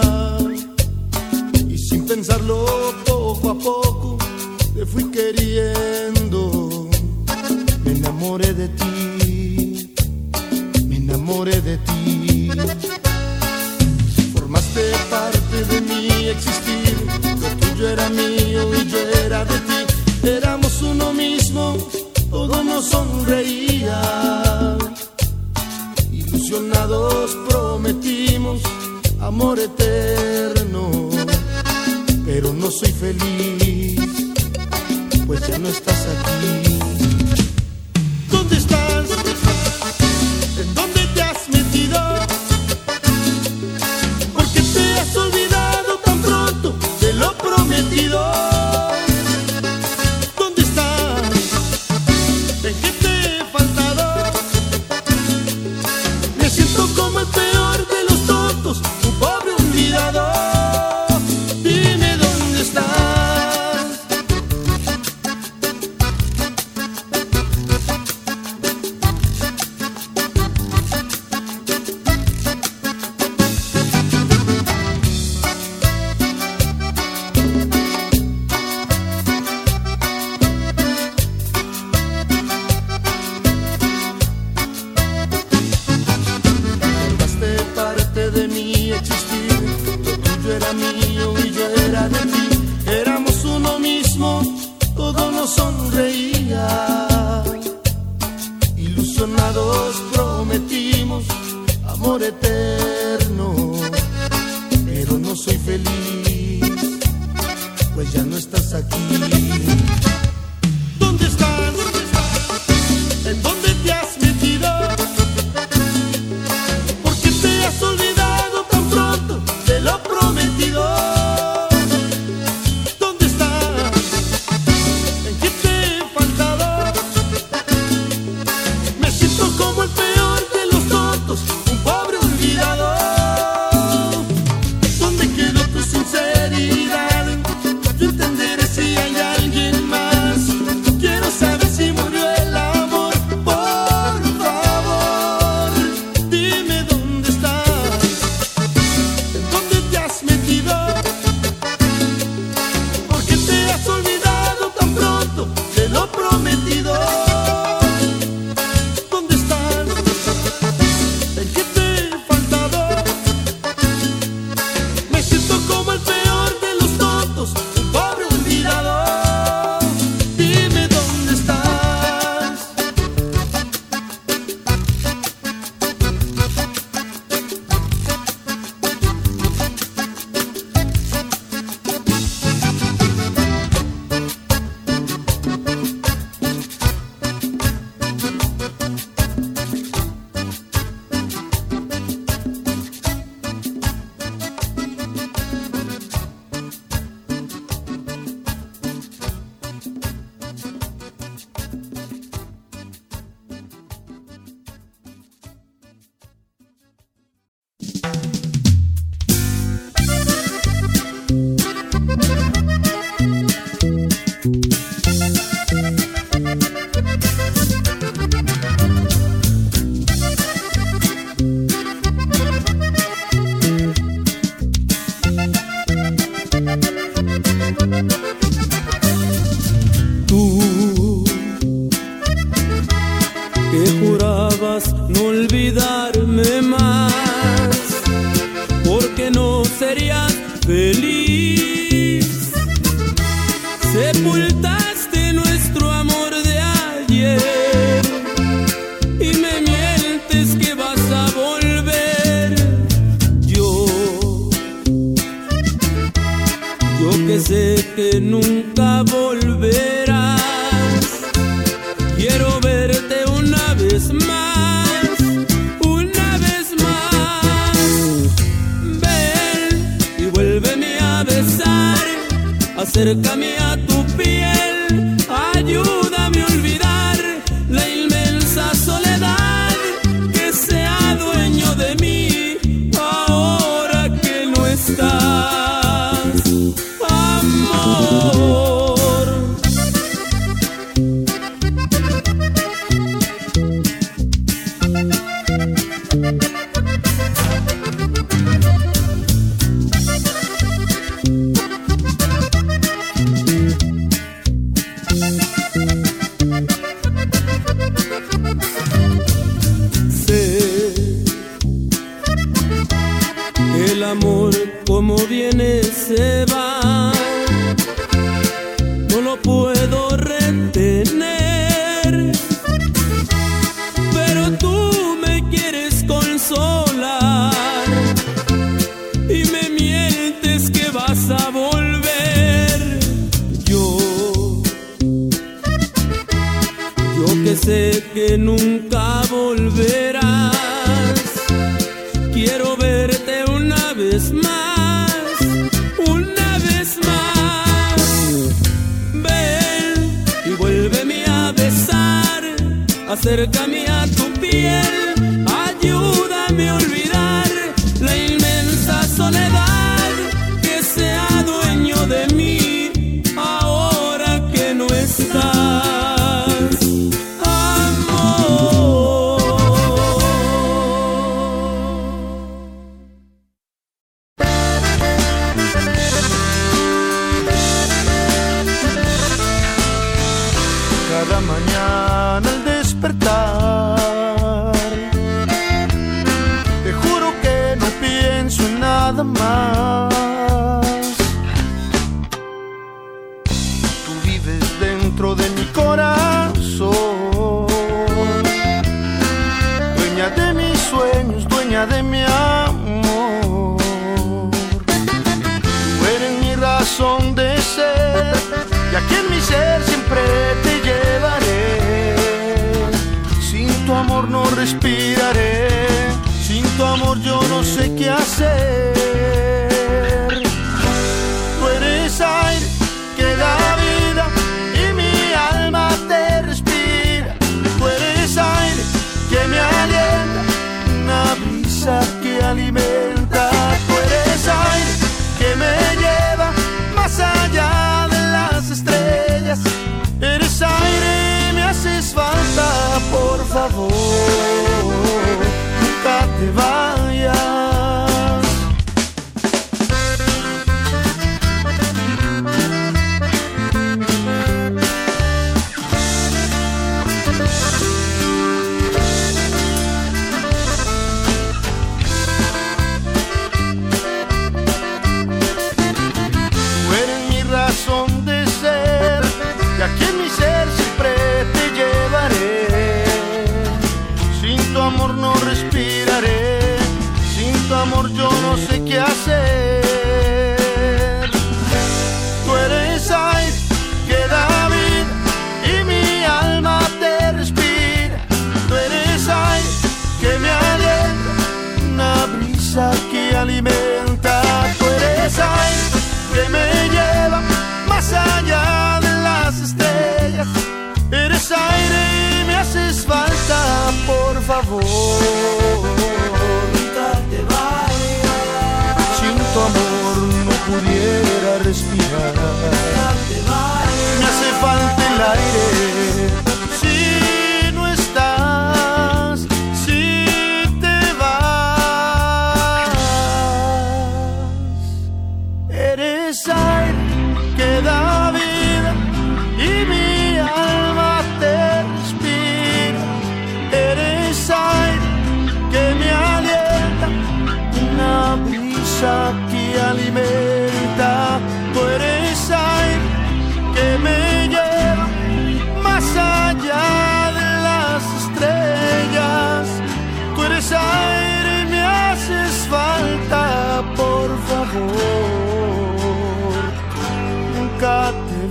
A: y sin pensarlo poco a poco te fui queriendo. Me enamoré de ti, me enamoré de ti. Formaste parte de mi existir, lo tuyo era mío y yo era de ti. Éramos uno mismo, todo nos sonreía. Ilusionados prometimos amor eterno, pero no soy feliz, pues ya no estás aquí. ¿Dónde estás? ¿En dónde te has metido? ¿Por qué te has olvidado tan pronto de lo prometido? Como el peor de los tontos, un pobre olvidado. Dime dónde estás. era mío y yo era de ti. Éramos uno mismo, todo nos sonreía. Ilusionados prometimos amor eterno, pero no soy feliz, pues ya no estás aquí. ¿Dónde estás? ¿En dónde te has metido? ¿Por qué te has olvidado tan pronto de lo prometido? ¿Dónde estás? ¿En qué te he faltado? Me siento como el peor de los tontos, un pobre olvidado. ¿Dónde quedó tu sinceridad? Yo entenderé si hay alguien más. Quiero saber si murió el amor. Por favor, dime dónde estás. ¿En dónde te has metido? ¿Por qué te has olvidado tan pronto de lo prometido? ¿Dónde estás? ¿En qué te he faltado? Me siento como el peor de los tontos, un pobre olvidado. Dime dónde estás.
B: Tú, que jurabas no olvidarme más, porque no serías feliz. Sepultaste nuestro amor de ayer y me mientes que vas a volver. Yo, yo que sé que nunca volverás. Quiero verte una vez más, una vez más. Ven y vuélveme a besar, acércame a tu piel, ayúdame a olvidar la inmensa soledad, que sea dueño de mí ahora que no estás, amor. Como viene se va, no lo puedo retener, pero tú me quieres consolar y me mientes que vas a volver. Yo, yo que sé que nunca volverás, quiero verte una vez más. Acércame a tu piel, ayúdame a olvidar la inmensa soledad, que sea dueño de mí ahora que no estás, amor.
A: Cada mañana al despertar, te juro que no pienso en nada más dueña de mi amor. Tú eres mi razón de ser, y aquí en mi ser siempre te llevaré. Sin tu amor no respiraré, sin tu amor yo no sé qué hacer. Tú eres aire que da vida y mi alma te respira. Tú eres aire que me alienta, una brisa que alimenta. Tú eres aire que me lleva más allá de las estrellas. Eres aire y me haces falta, por favor, nunca te vayas. Aquí en mi ser siempre te llevaré. Sin tu amor no respiraré, sin tu amor yo no sé qué hacer. Tú eres aire que da vida y mi alma te respira. Tú eres aire que me alienta, una brisa que alimenta. Tú eres aire que me lleva más allá de las estrellas. Eres aire y me haces falta, por favor, nunca te vayas. Sin tu amor no pudiera respirar. Nunca te vayas. Me hace falta el aire. Si no estás, si te vas. Eres aire que da vida y mi alma te respira. Eres aire que me alienta, una brisa que alimenta. Tú eres aire que me lleva más allá de las estrellas. Tú eres aire y me haces falta, por favor, nunca te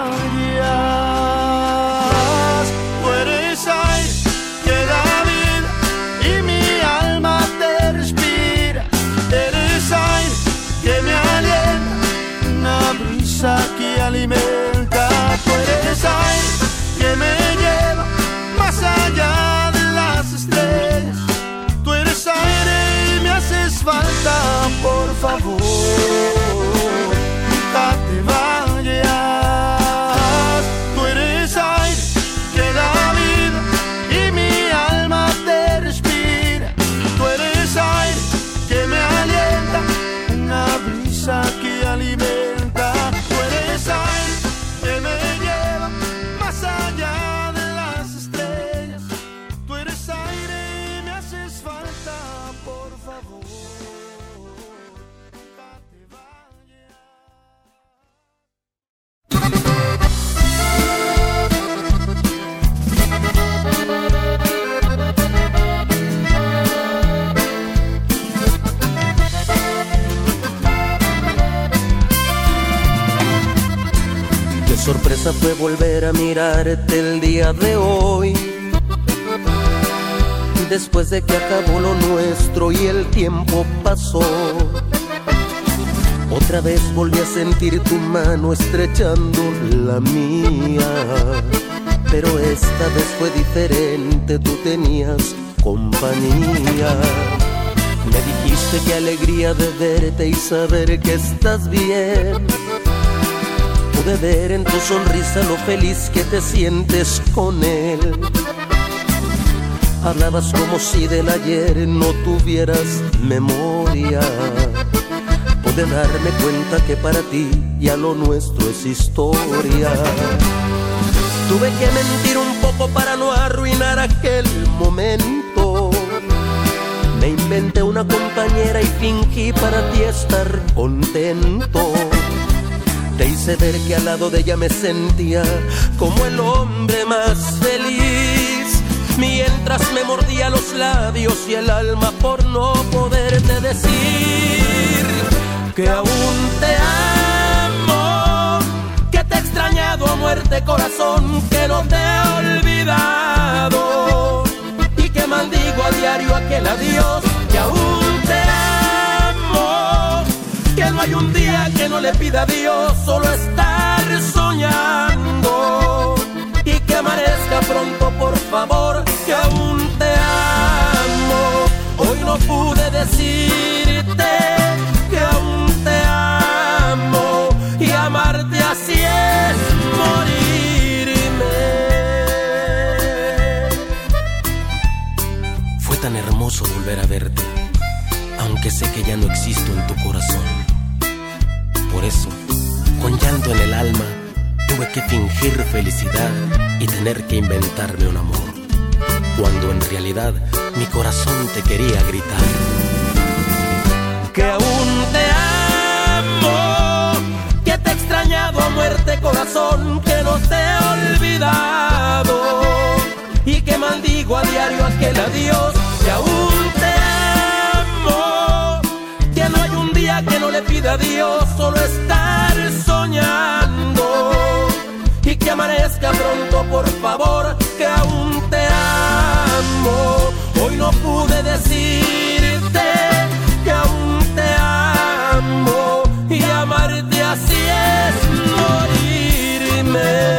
A: vayas. Tú eres aire que da vida y mi alma te respira. Eres aire que me alienta, una brisa que alimenta. Tú eres aire que me lleva más allá de las estrellas. Tú eres aire y me haces falta, por favor, nunca te vayas. Tú eres aire que da vida y mi alma te respira. Tú eres aire que me alienta, una brisa que alimenta. Tú eres aire que me lleva más allá de las estrellas. Tú eres aire y me haces falta, por favor, nunca te vayas.
B: Qué sorpresa fue volver a mirarte el día de hoy, después de que acabó lo nuestro y el tiempo pasó. Otra vez volví a sentir tu mano estrechando la mía, pero esta vez fue diferente, tú tenías compañía. Me dijiste qué alegría de verte y saber que estás bien. Pude ver en tu sonrisa lo feliz que te sientes con él. Hablabas como si del ayer no tuvieras memoria. Pude darme cuenta que para ti ya lo nuestro es historia. Tuve que mentir un poco para no arruinar aquel momento. Me inventé una compañera y fingí para ti estar contento. Te hice ver que al lado de ella me sentía como el hombre más feliz. mientras me mordía los labios y el alma por no poderte decir que aún te amo, que te he extrañado a muerte, corazón, que no te he olvidado y que maldigo a diario aquel adiós, que aún te amo, que no hay un día que no le pida a Dios solo estar soñando y que amanezca pronto, por favor, que aún te amo. Hoy no pude decirte que aún te amo y amarte así es morirme. Fue tan hermoso volver a verte, aunque sé que ya no existo en tu corazón. Por eso, con llanto en el alma, tuve que fingir felicidad y tener que inventarme un amor, cuando en realidad mi corazón te quería gritar que aún te amo, que te he extrañado a muerte, corazón, que no te he olvidado y que maldigo a diario aquel adiós, que aún te amo, que no hay un día que no le pida a Dios solo estar soñando y que amanezca pronto, por favor, que aún te amo. Hoy no pude decirte que aún te amo y amarte así es morirme.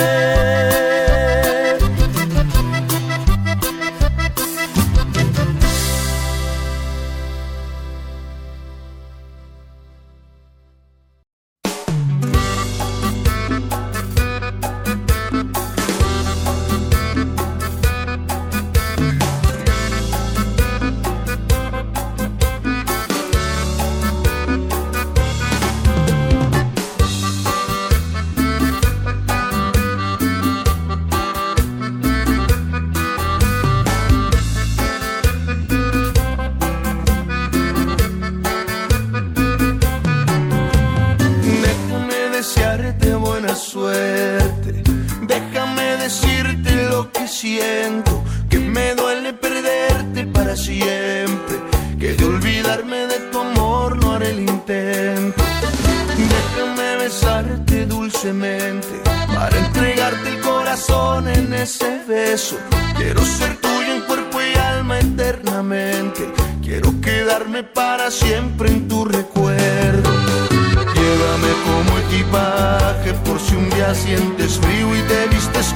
A: Quiero ser tuyo en cuerpo y alma eternamente. Quiero quedarme para siempre en tu recuerdo. Llévame como equipaje por si un día sientes frío y te vistes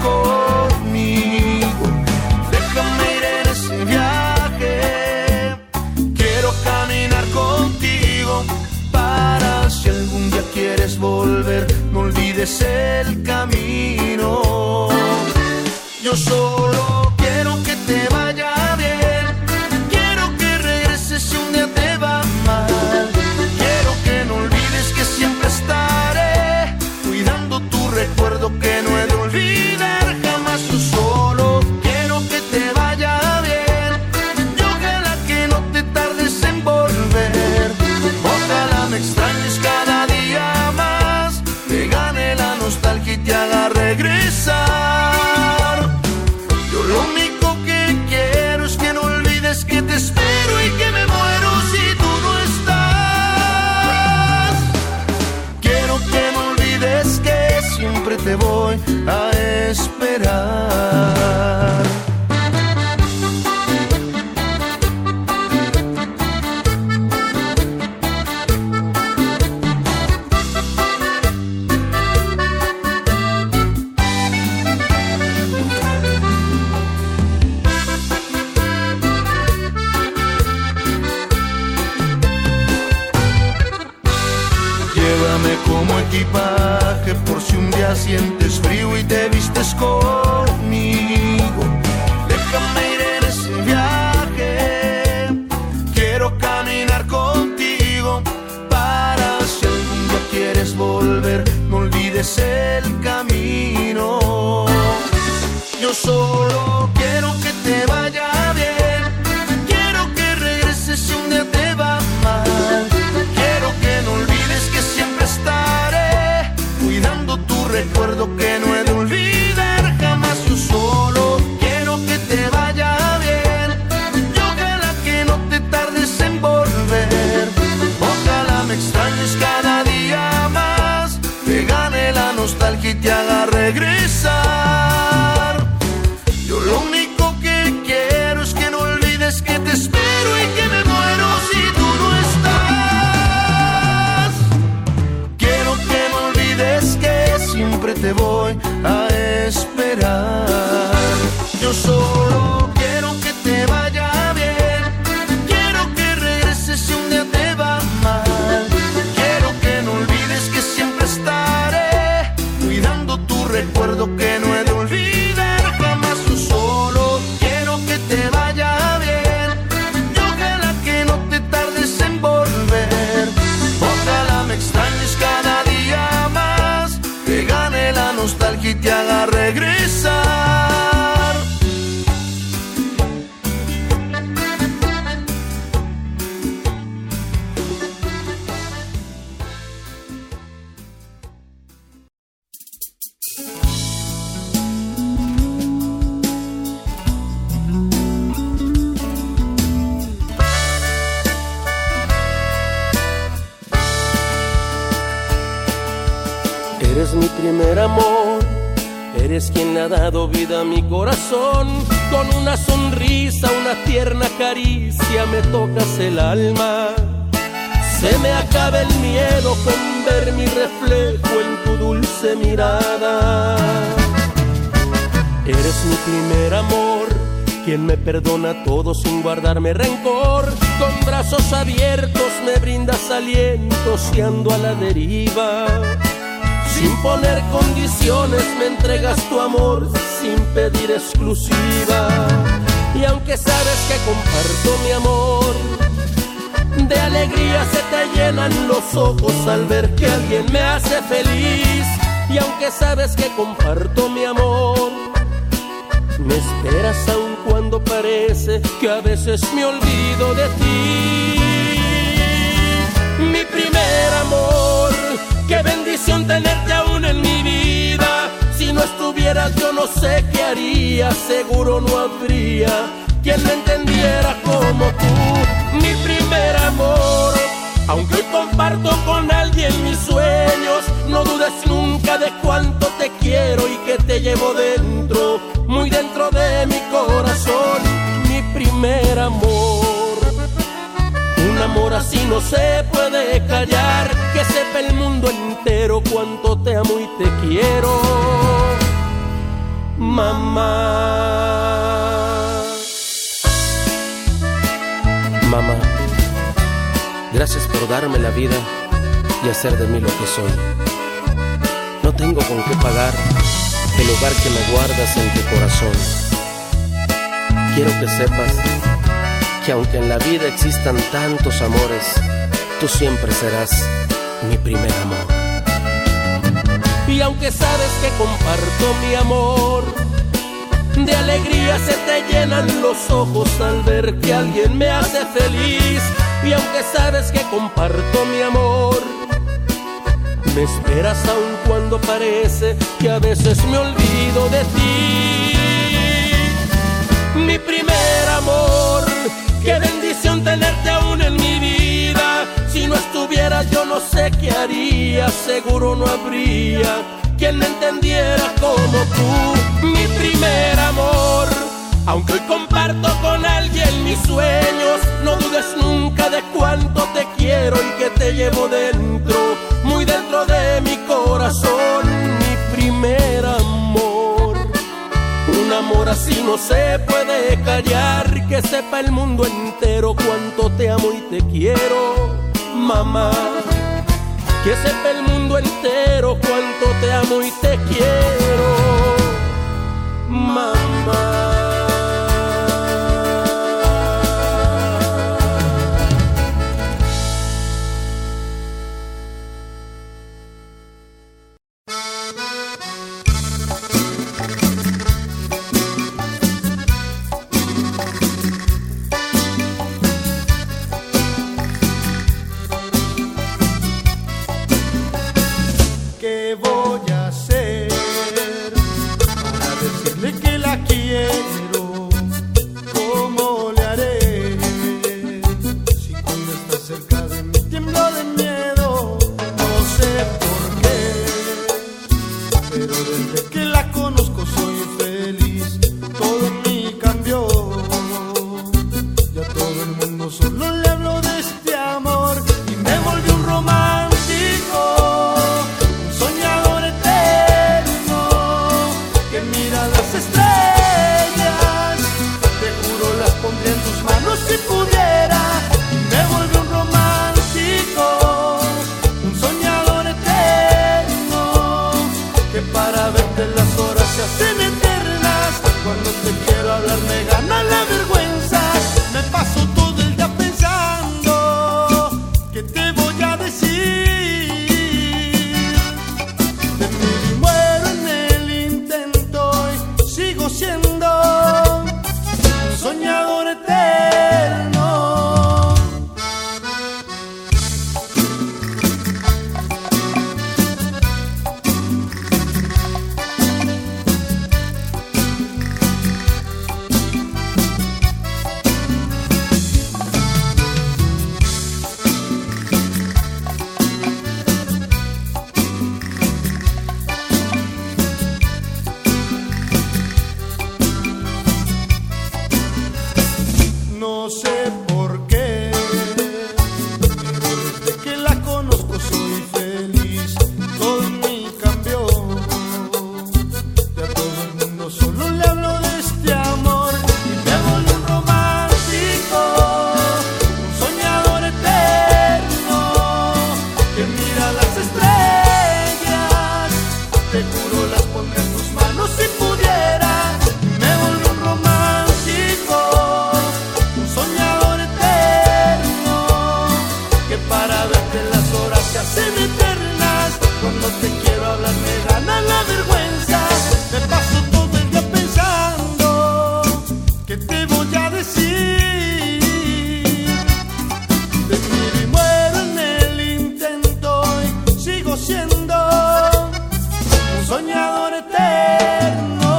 A: conmigo. Déjame ir en ese viaje. Quiero caminar contigo para si algún día quieres volver, no olvides el camino. Yo solo quiero que te vaya bien, quiero que regreses si un día te va mal. Quiero que no olvides que siempre estaré cuidando tu recuerdo que no he de olvidar jamás. Yo solo quiero que te vaya bien y ojalá que no te tardes en volver. Ojalá me extrañes cada día más, te gane la nostalgia y te haga regresar. Lo único que quiero es que no olvides que te espero y que me muero si tú no estás. Quiero que no olvides que siempre te voy a esperar. Como equipaje por si un día sientes frío y te vistes conmigo. Déjame ir en ese viaje. Quiero caminar contigo para si algún día quieres volver, no olvides el camino. Yo solo quiero que te vaya bien, quiero que regreses si un día te va mal. Quiero que no olvides que siempre estaré cuidando tu recuerdo que no he de olvidar jamás. regresar.
B: Eres mi primer amor, eres quien le ha dado vida a mi corazón. Con una sonrisa, una tierna caricia me tocas el alma. Se me acaba el miedo con ver mi reflejo en tu dulce mirada. Eres mi primer amor, quien me perdona todo sin guardarme rencor. Con brazos abiertos me brindas aliento si ando a la deriva. Sin poner condiciones me entregas tu amor sin pedir exclusiva. Y aunque sabes que comparto mi amor, de alegría se te llenan los ojos al ver que alguien me hace feliz. Y aunque sabes que comparto mi amor, me esperas aun cuando parece que a veces me olvido de ti. Mi primer amor, qué bendición tenerte aún en mi vida. Si no estuvieras yo no sé qué haría. Seguro no habría quien me entendiera como tú. Mi primer amor, aunque hoy comparto con alguien mis sueños, no dudes nunca de cuánto te quiero y que te llevo dentro, muy dentro de mi corazón. Mi primer amor, un amor así no se puede callar. Que sepa el mundo entero cuánto te amo y te quiero, mamá. Mamá, gracias por darme la vida y hacer de mí lo que soy. No tengo con qué pagar el lugar que me guardas en tu corazón. Quiero que sepas que aunque en la vida existan tantos amores, tú siempre serás mi primer amor. Y aunque sabes que comparto mi amor, de alegría se te llenan los ojos al ver que alguien me hace feliz. Y aunque sabes que comparto mi amor, me esperas aun cuando parece que a veces me olvido de ti. Mi primer amor, qué bendición tenerte aún en mi vida. Si no estuvieras yo no sé qué haría. Seguro no habría quien me entendiera como tú. Mi primer amor, aunque hoy comparto con alguien mis sueños, no dudes nunca de cuánto te quiero y que te llevo dentro, muy dentro de mi corazón. Mi primer amor, un amor así no se puede callar. Que sepa el mundo entero cuánto te amo y te quiero, mamá. Que sepa el mundo entero cuánto te amo y te quiero, mamá.
A: ¿Qué voy a hacer para decirle que la quiero? sé por qué, pero desde que la conozco soy feliz. Todo en mí cambió. Ya a todo el mundo solo le hablo de este amor y me volví un romántico, un soñador eterno que mira las estrellas. Te juro las pondré en tus manos si pudiera. Me volví un romántico, un soñador eterno que para verte las horas se hacen eternas. Cuando te quiero hablar me gana la vergüenza. Me paso todo el día pensando qué te voy a decir. Te miro y muero en el intento y sigo siendo un soñador eterno.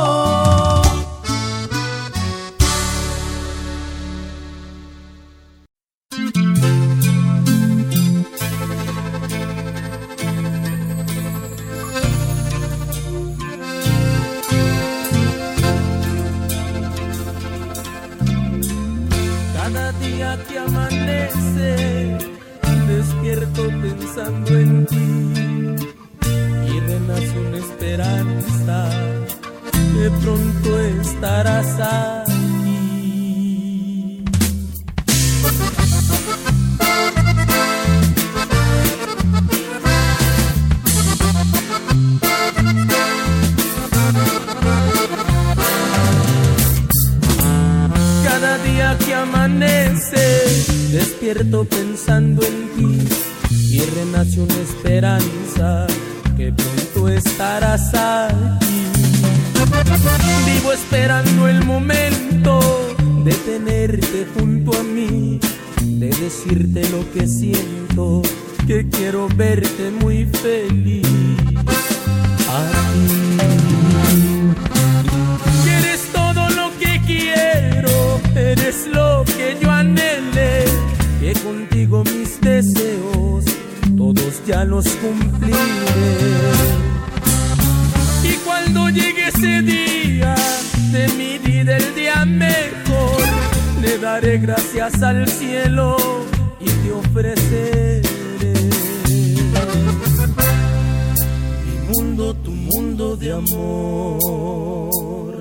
B: Cada día que amanece, despierto pensando en ti y renace una esperanza, de pronto estarás aquí. Cada día que amanece, despierto pensando en ti y renace una esperanza, que pronto estarás aquí. Vivo esperando el momento de tenerte junto a mí, de decirte lo que siento, que quiero verte muy feliz. Aquí eres todo lo que quiero, eres lo que yo anhelé, que contigo mis deseos todos ya los cumpliré. Y cuando llegue ese día de mi vida, el día mejor, le daré gracias al cielo y te ofreceré mi mundo, tu mundo de amor.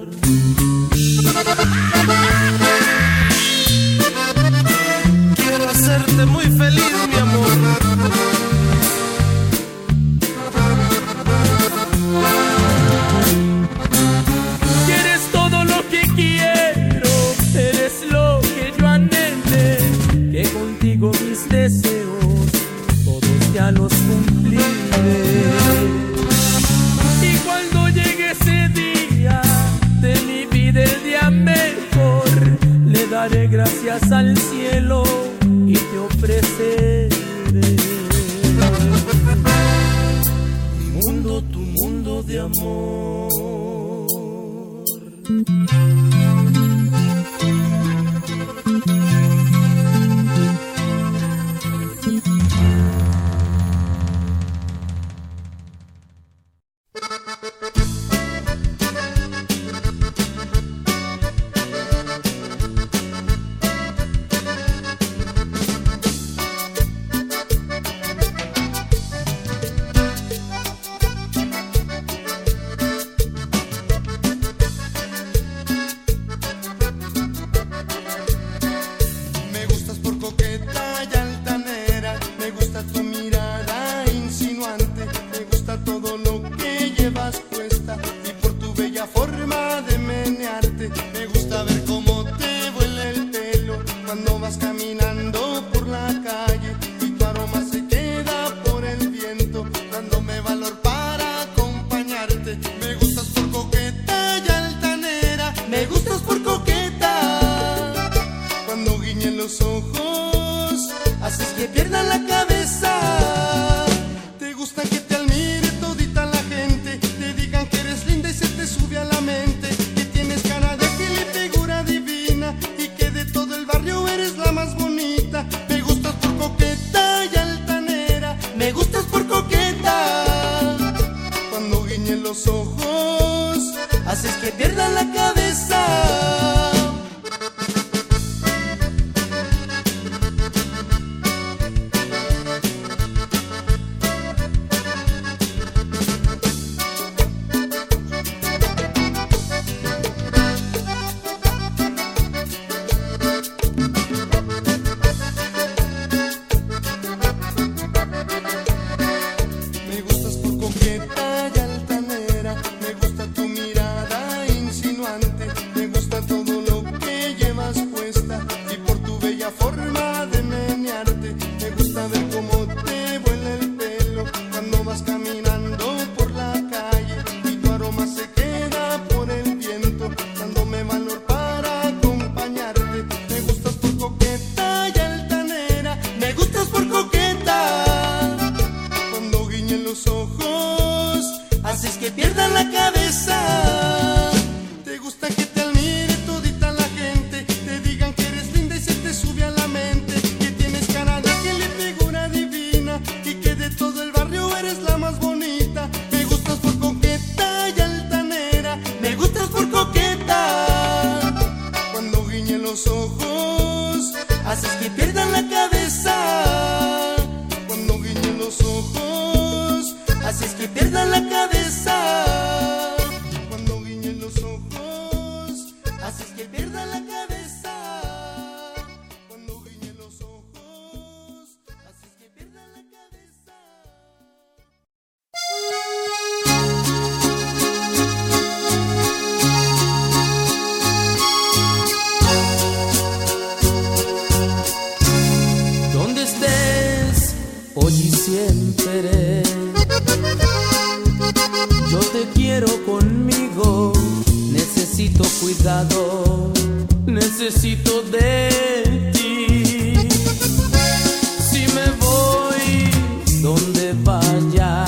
C: Quiero hacerte muy feliz, mi amor.
B: Eres todo lo que quiero, eres lo que yo anhelé, que contigo mis deseos todos ya los cumpliré. Y cuando llegue ese día de mi vida, el día mejor, le daré gracias al cielo y te ofreceré mi mundo, tu mundo de amor.
A: Haces que pierda la cabeza. la forma de menearte. Me gusta ver cómo te vuela el pelo cuando vas caminando por la calle y tu aroma se queda por el viento, dándome valor para acompañarte. Me gustas por coqueta y altanera, me gustas por coqueta. Cuando guiñen los ojos, haces que pierdan la cabeza. Te gusta que te admire todita la gente, te digan que eres linda y se te sube a la mente, que tienes cara de ángel y figura divina y que de todo el barrio eres la más bonita. Me gustas por coqueta y altanera, me gustas por coqueta. Cuando guiñen los ojos, haces que pierdan la cabeza. Cuando guiñen los ojos, haces que pierdan la cabeza. Cuando guiñen los ojos, haces que pierdan la cabeza. Cuando guiñen los ojos, haces que pierdan la cabeza.
B: Donde estés, hoy y siempre, yo te quiero conmigo. Necesito cuidado, necesito de ti. Si me voy donde vaya,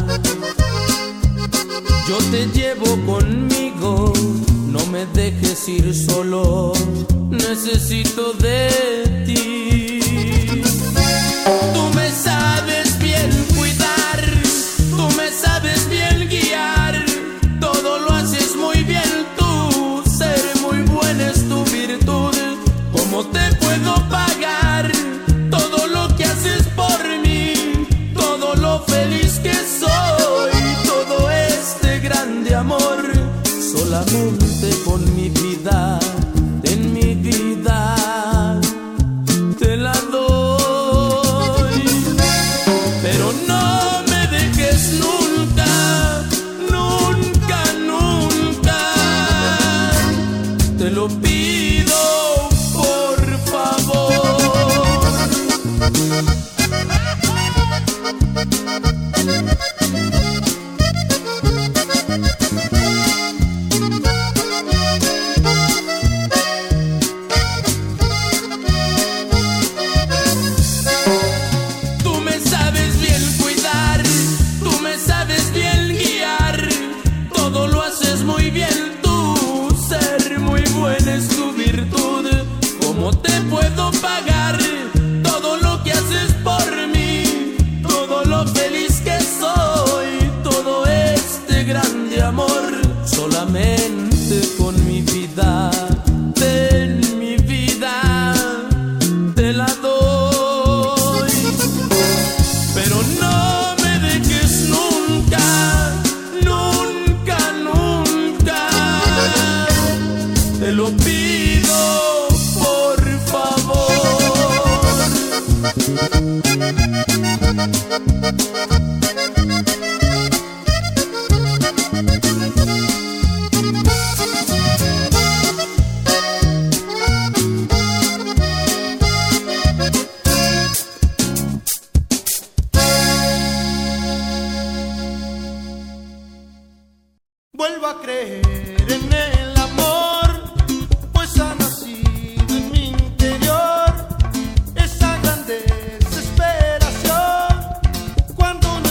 B: yo te llevo conmigo. No me dejes ir solo, necesito de ti. Tú me sabes bien cuidar, tú me sabes bien guiar, todo lo haces muy bien tú, ser muy buena es tu virtud. ¿Cómo te puedo pagar todo lo que haces por mí? Todo lo feliz que soy, todo este grande amor, solamente con mi vida, en mi vida te la doy. Pero no me dejes nunca, nunca, nunca, te lo pido por favor. Tú me sabes bien cuidar, tú me sabes bien guiar, todo lo haces muy bien tú, ser muy buena es tu virtud. ¿Cómo te puedo pagar todo lo que haces por mí? Todo lo feliz que soy, todo este grande amor, solamente con mi vida, en mi vida te la doy. Pero no me dejes nunca, nunca, nunca, te lo pido por favor.
A: Vuelvo a creer en el amor, pues ha nacido en mi interior esa gran desesperación cuando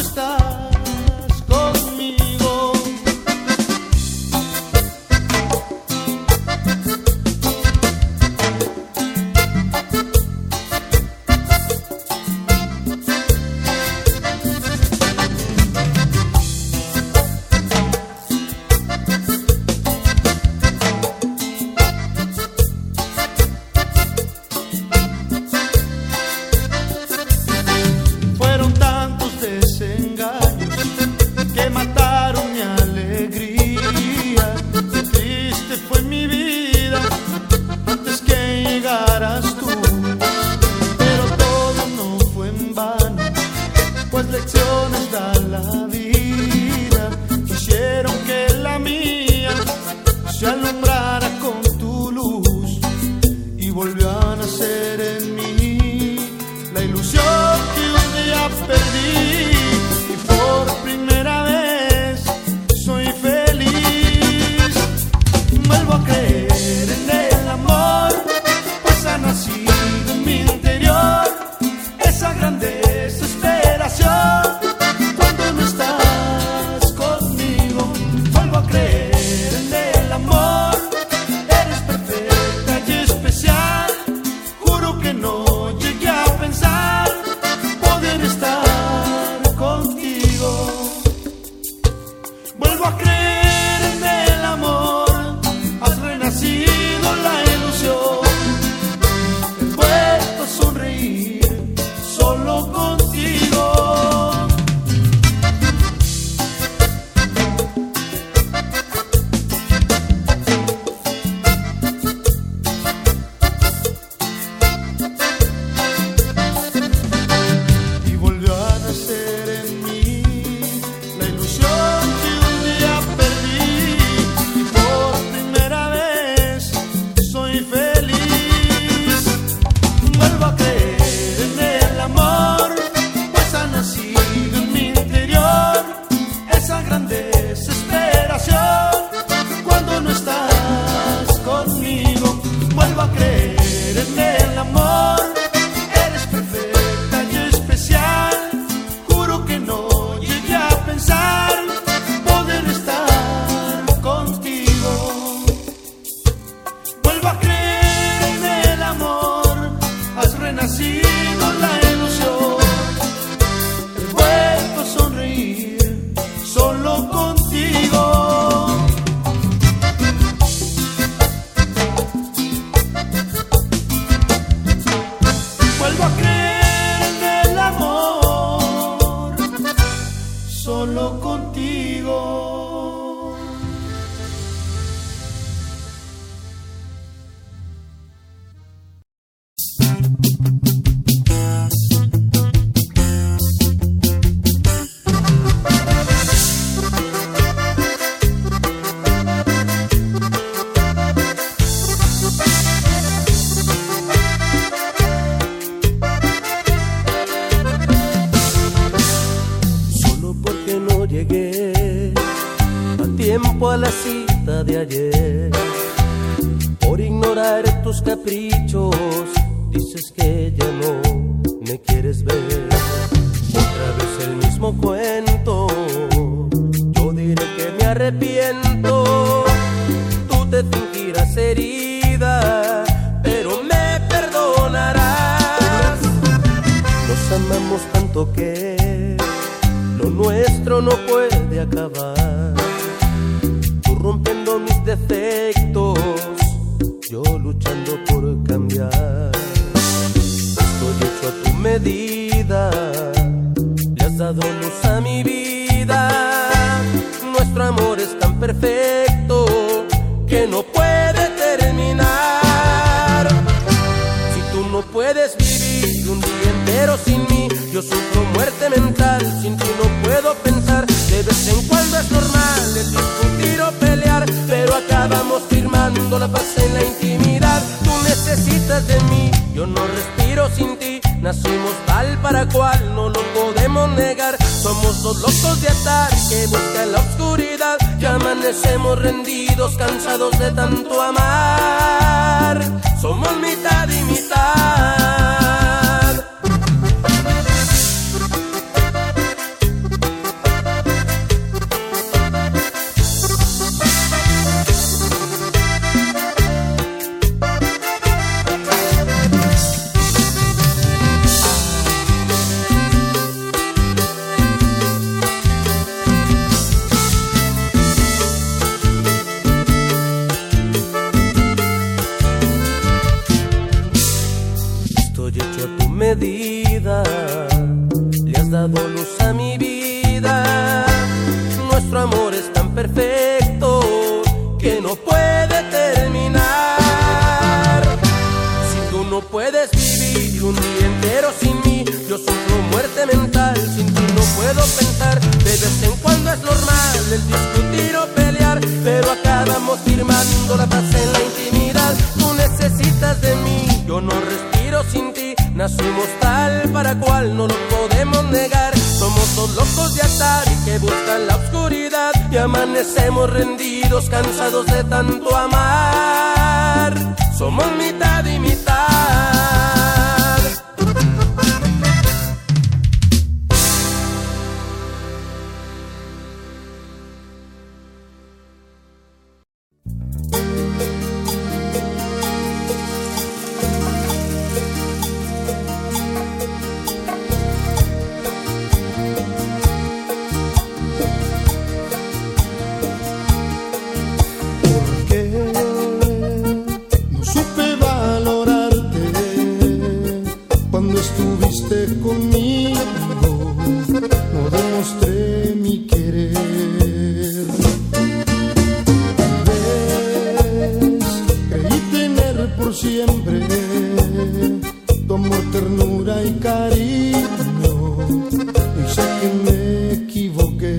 A: ilusión que un día perdí y por primera vez soy feliz. Vuelvo a creer en el amor, pues ha nacido en mi interior esa grande desesperación cuando no estás conmigo. Vuelvo a creer en el amor, eres perfecta y especial. Juro que no llegué a pensar poder estar contigo. Vuelvo a creer en el amor, has renacido la ilusión. He vuelto a sonreír solo contigo. Y volvió a nacer en mí la ilusión que un día perdí y por primera vez soy feliz. Vuelvo a creer en el amor, pues ha nacido en mi interior esa grande desesperación cuando no estás conmigo. Vuelvo a creer en el amor, eres perfecta y especial. Juro que no llegué a pensar poder estar contigo. Vuelvo a creer en el amor, has renacido la ilusión. He vuelto a sonreír solo contigo. Vuelvo a creer en el amor, solo contigo.
B: Solo porque no llegué a tiempo a la cita de ayer, por ignorar tus caprichos, dices que ya no me quieres ver. Otra vez el mismo cuento, yo diré que me arrepiento. Tú te fingirás herida, pero me perdonarás. Nos amamos tanto que lo nuestro no puede acabar. Tú rompiendo mis defectos, yo luchando por cambiar. Estoy hecho a tu medida, le has dado luz a mi vida. Nuestro amor es tan perfecto que no puede terminar. Si tú no puedes vivir un día entero sin mí, yo sufro muerte mental, sin ti no puedo pensar. De vez en cuando es normal el discutir o pelear, pero acabamos firmando la paz en la intimidad. Tú necesitas de mí, yo no respiro sin ti. Nacimos tal para cual, no lo podemos negar. Somos dos locos de atar que buscan la oscuridad, y amanecemos rendidos, cansados de tanto amar. Somos mitad y mitad. Medida, le has dado luz a mi vida. Nuestro amor es tan perfecto que no puede terminar. Si tú no puedes vivir un día entero sin mí, yo sufro muerte mental, sin ti no puedo pensar. De vez en cuando es normal el discutir o pelear, pero acabamos firmando la paz en la intimidad. Tú necesitas de mí, yo no respiro sin ti.
C: nacimos tal para cual no lo podemos negar. Somos dos locos de Atari que buscan la oscuridad y amanecemos rendidos, cansados de tanto amar. Somos mitad y mitad.
A: Conmigo no demostré mi querer. Ves, creí tener por siempre tu amor, ternura y cariño, y sé que me equivoqué,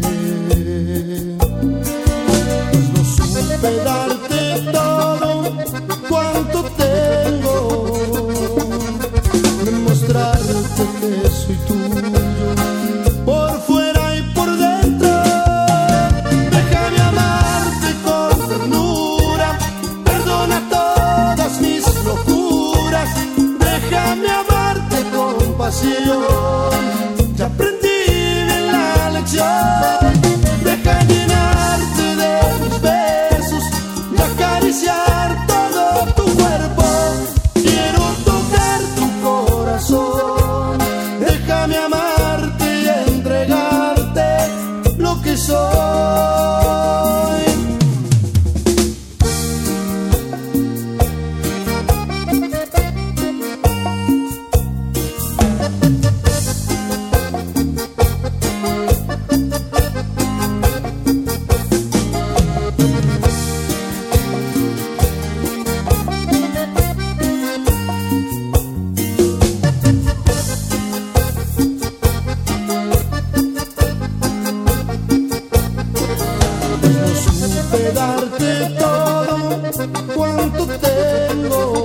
A: pues no supe darte todo cuanto tengo, demostrarte que soy tuyo por fuera y por dentro. Déjame amarte con ternura, perdona todas mis locuras. Déjame amarte con pasión, ya aprendí bien la lección. Deja llenarte de mis besos y acariciar todo tu cuerpo. Quiero tocar tu corazón. Déjame amarte y entregarte lo que soy. Darte todo cuanto tengo,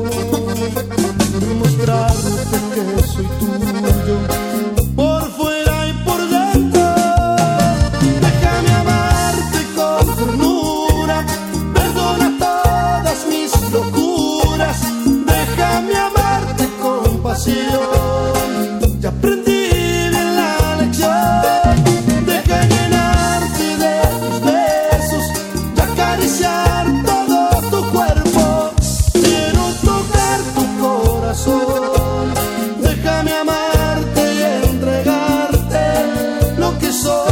A: demostrarte que soy tuyo por fuera y por dentro. Déjame amarte con ternura, perdona todas mis locuras. Déjame amarte con pasión, ya aprendí bien la lección. Deja llenarte de tus besos, acariciar todo tu cuerpo. Quiero tocar tu corazón. Déjame amarte y entregarte lo que soy.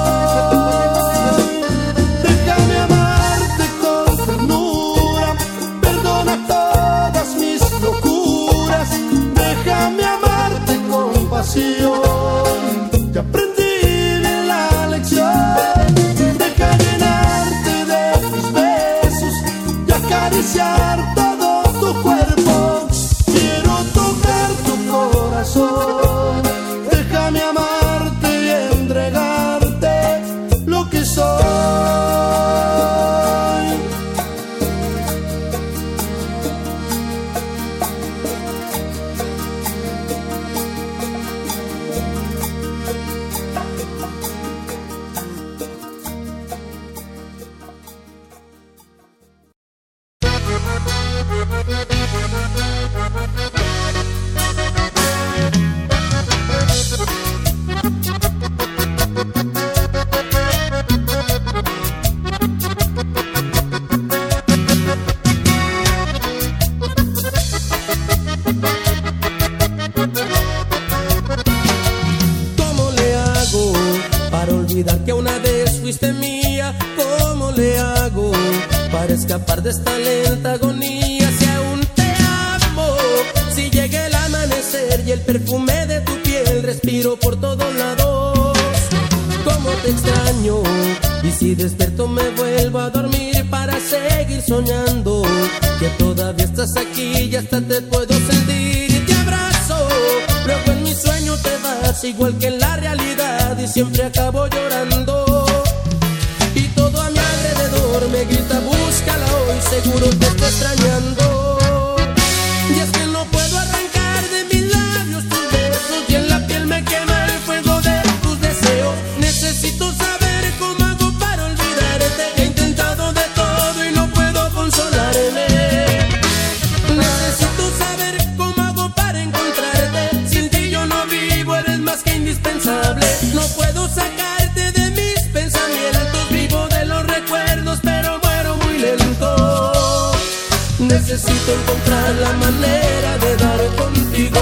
A: Déjame amarte con ternura, perdona todas mis locuras. Déjame amarte con pasión, ya aprendí bien la lección. Deja llenarte de mis besos y acariciar todo tu cuerpo. Quiero tocar tu corazón. Déjame amarte y entregarte lo que soy.
C: Que una vez fuiste mía, ¿cómo le hago para escapar de esta lenta agonía? Si aún te amo, si llega el amanecer y el perfume de tu piel respiro por todos lados. ¿Cómo te extraño? Y si despierto me vuelvo a dormir para seguir soñando que todavía estás aquí y hasta te puedo sentir y te abrazo. Luego en mi sueño te vas igual que en la realidad y siempre acabo llorando. Y todo a mi alrededor me grita búscala hoy, seguro te está extrañando. Y es que no puedo arrancar de mi lado manera de dar contigo.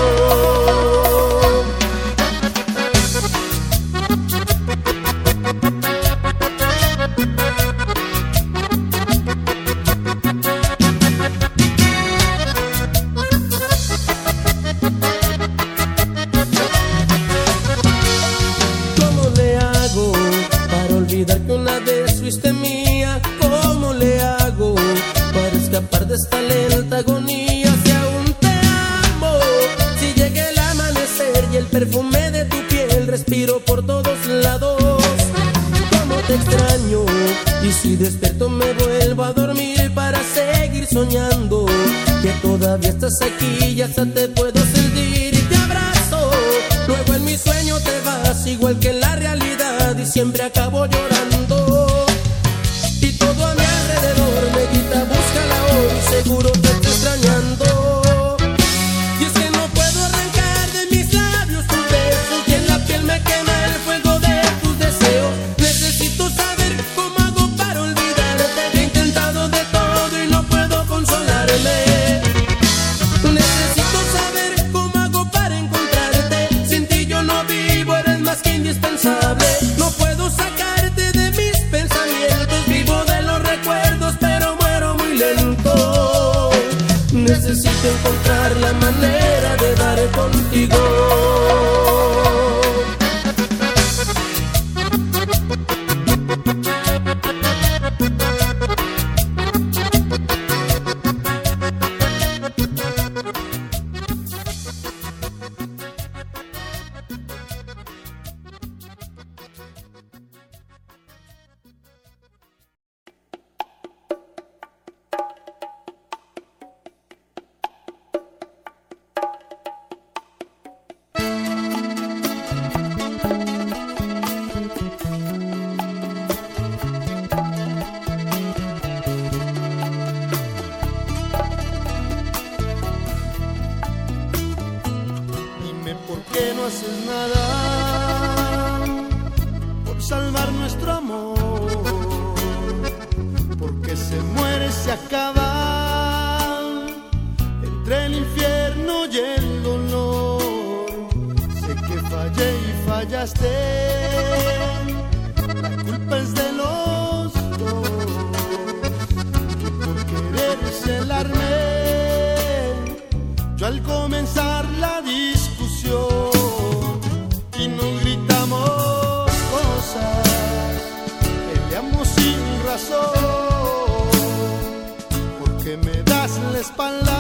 C: ¿Cómo le hago para olvidar que una vez fuiste mía? ¿Cómo le hago para escapar de esta lenta agonía? Si aún te amo, si llega el amanecer y el perfume de tu piel respiro por todos lados. Cómo te extraño, y si despierto me vuelvo a dormir para seguir soñando que todavía estás aquí, ya hasta te puedo sentir y te abrazo. Luego en mi sueño te vas, igual que en la realidad, y siempre acabo llorando. Y todo a mi alrededor me grita, búscala hoy, seguro te estoy extrañando. Y es que no puedo arrancar de mis labios tus besos, y en la piel me quema el fuego de tus deseos. Necesito saber cómo hago para olvidarte. He intentado de todo y no puedo consolarme. Necesito saber cómo hago para encontrarte. Sin ti yo no vivo, eres más que indispensable. No puedo sacarte de mis pensamientos, vivo de los recuerdos pero muero muy lento. Necesito encontrar la manera de dar contigo.
A: ¿Por qué no haces nada por salvar nuestro amor? Porque se muere, se acaba entre el infierno y el dolor. Sé que fallé y fallaste, la culpa es de los dos. Tú por querer celarme, yo al comenzar la discusión y nos gritamos cosas, peleamos sin razón, porque me das la espalda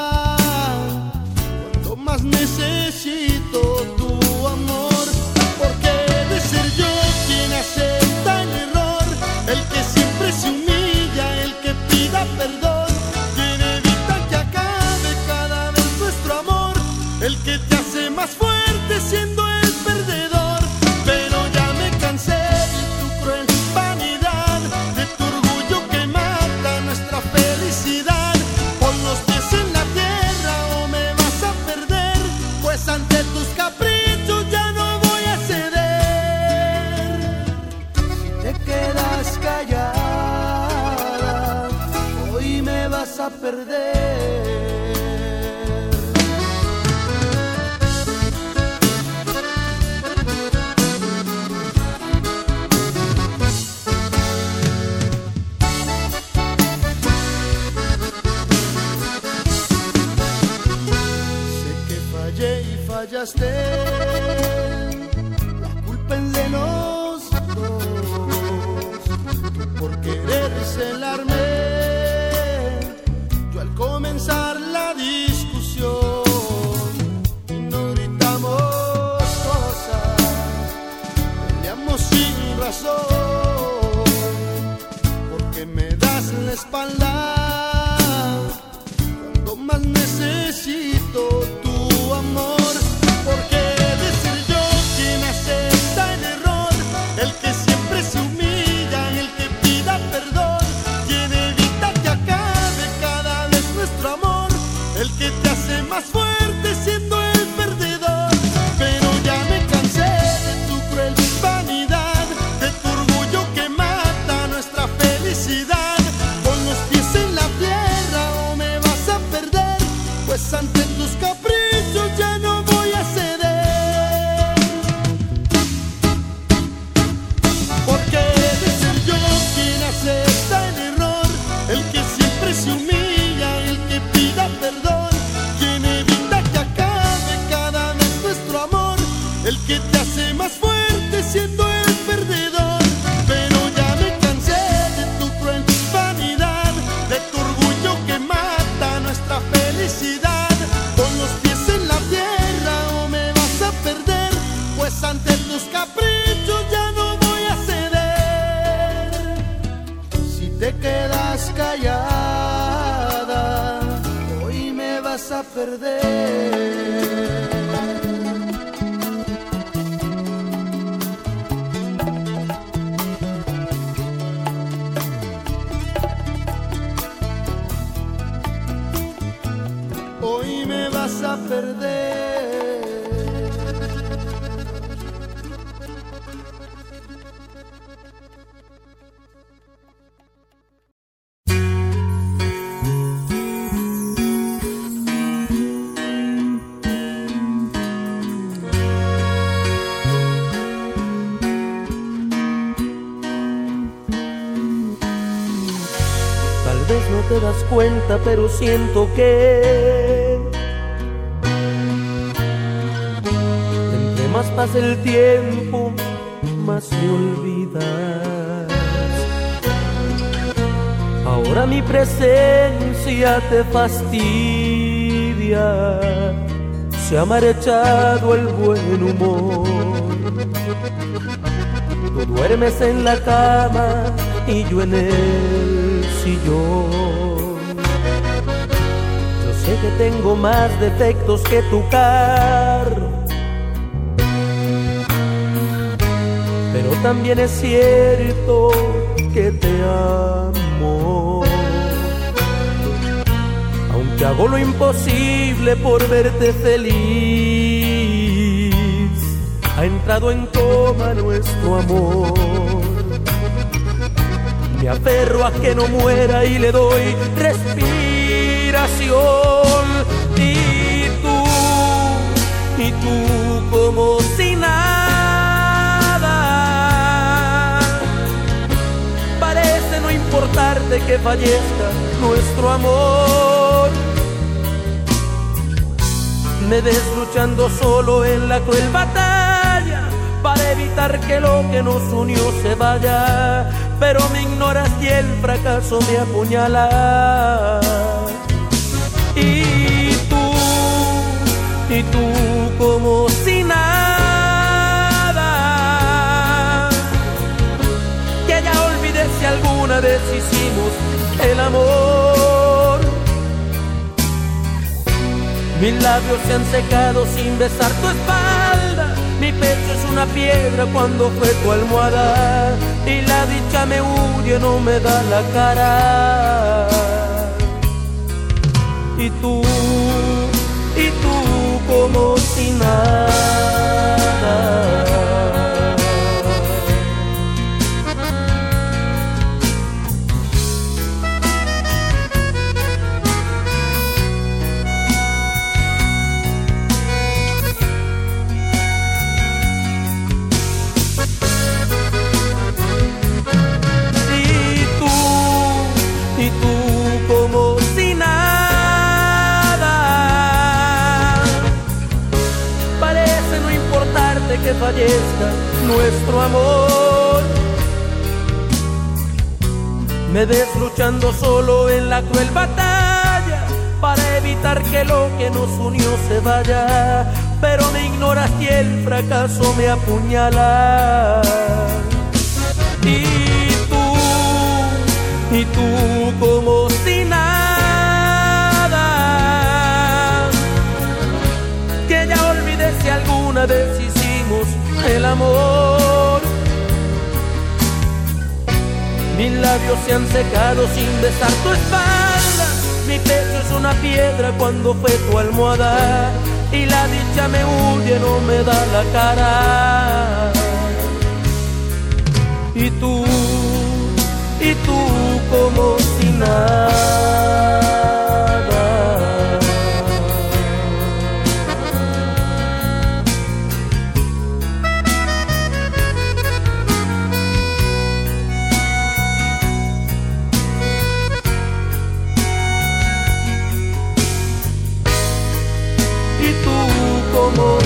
A: cuando más necesito tu amor. Porque de ser yo quien acepta el error, el que siempre se humilla, el que pida perdón, quien evita que acabe cada vez nuestro amor, el que te hace más fuerte siendo el perdedor. Pero ya me cansé de tu cruel vanidad, de tu orgullo que mata nuestra felicidad. Pon los pies en la tierra o me vas a perder, pues ante tus caprichos ya no voy a ceder. Si te quedas callada, hoy me vas a perder. Fallaste, la culpa es de los dos. Tú por querer celarme, yo al comenzar la discusión y nos gritamos cosas, peleamos sin razón, porque me das la espalda cuando más necesito tu amor. Porque de ser yo quien acepta el error, el que siempre se humilla, el que pida perdón, quien evita que acabe cada vez nuestro amor, el que te hace más fuerte perder. Hoy me vas a perder.
B: No te das cuenta, pero siento que entre más pasa el tiempo, más me olvidas. Ahora mi presencia te fastidia, se ha marchado el buen humor. Tú duermes en la cama y yo en el sillón. Yo sé que tengo más defectos que tu carro, pero también es cierto que te amo. Aunque hago lo imposible por verte feliz, ha entrado en coma nuestro amor. Me aferro a que no muera y le doy respiración. Y tú, y tú como si nada. Parece no importarte que fallezca nuestro amor. Me ves luchando solo en la cruel batalla para evitar que lo que nos unió se vaya, pero me ignoras y el fracaso me apuñala. Y tú, y tú como si nada, que ya olvidé si alguna vez hicimos el amor. Mis labios se han secado sin besar tu espalda, mi pecho es una piedra cuando fue tu almohada, y la dicha me huye, no me da la cara. Y tú, y tú como si nada. Que fallezca nuestro amor. Me ves luchando solo en la cruel batalla para evitar que lo que nos unió se vaya, pero me ignoras y el fracaso me apuñala. Y tú, y tú como si nada, que ya olvidé si alguna vez el amor. Mis labios se han secado sin besar tu espalda, mi pecho es una piedra cuando fue tu almohada, y la dicha me huye, no me da la cara. Y tú, y tú como si nada. Como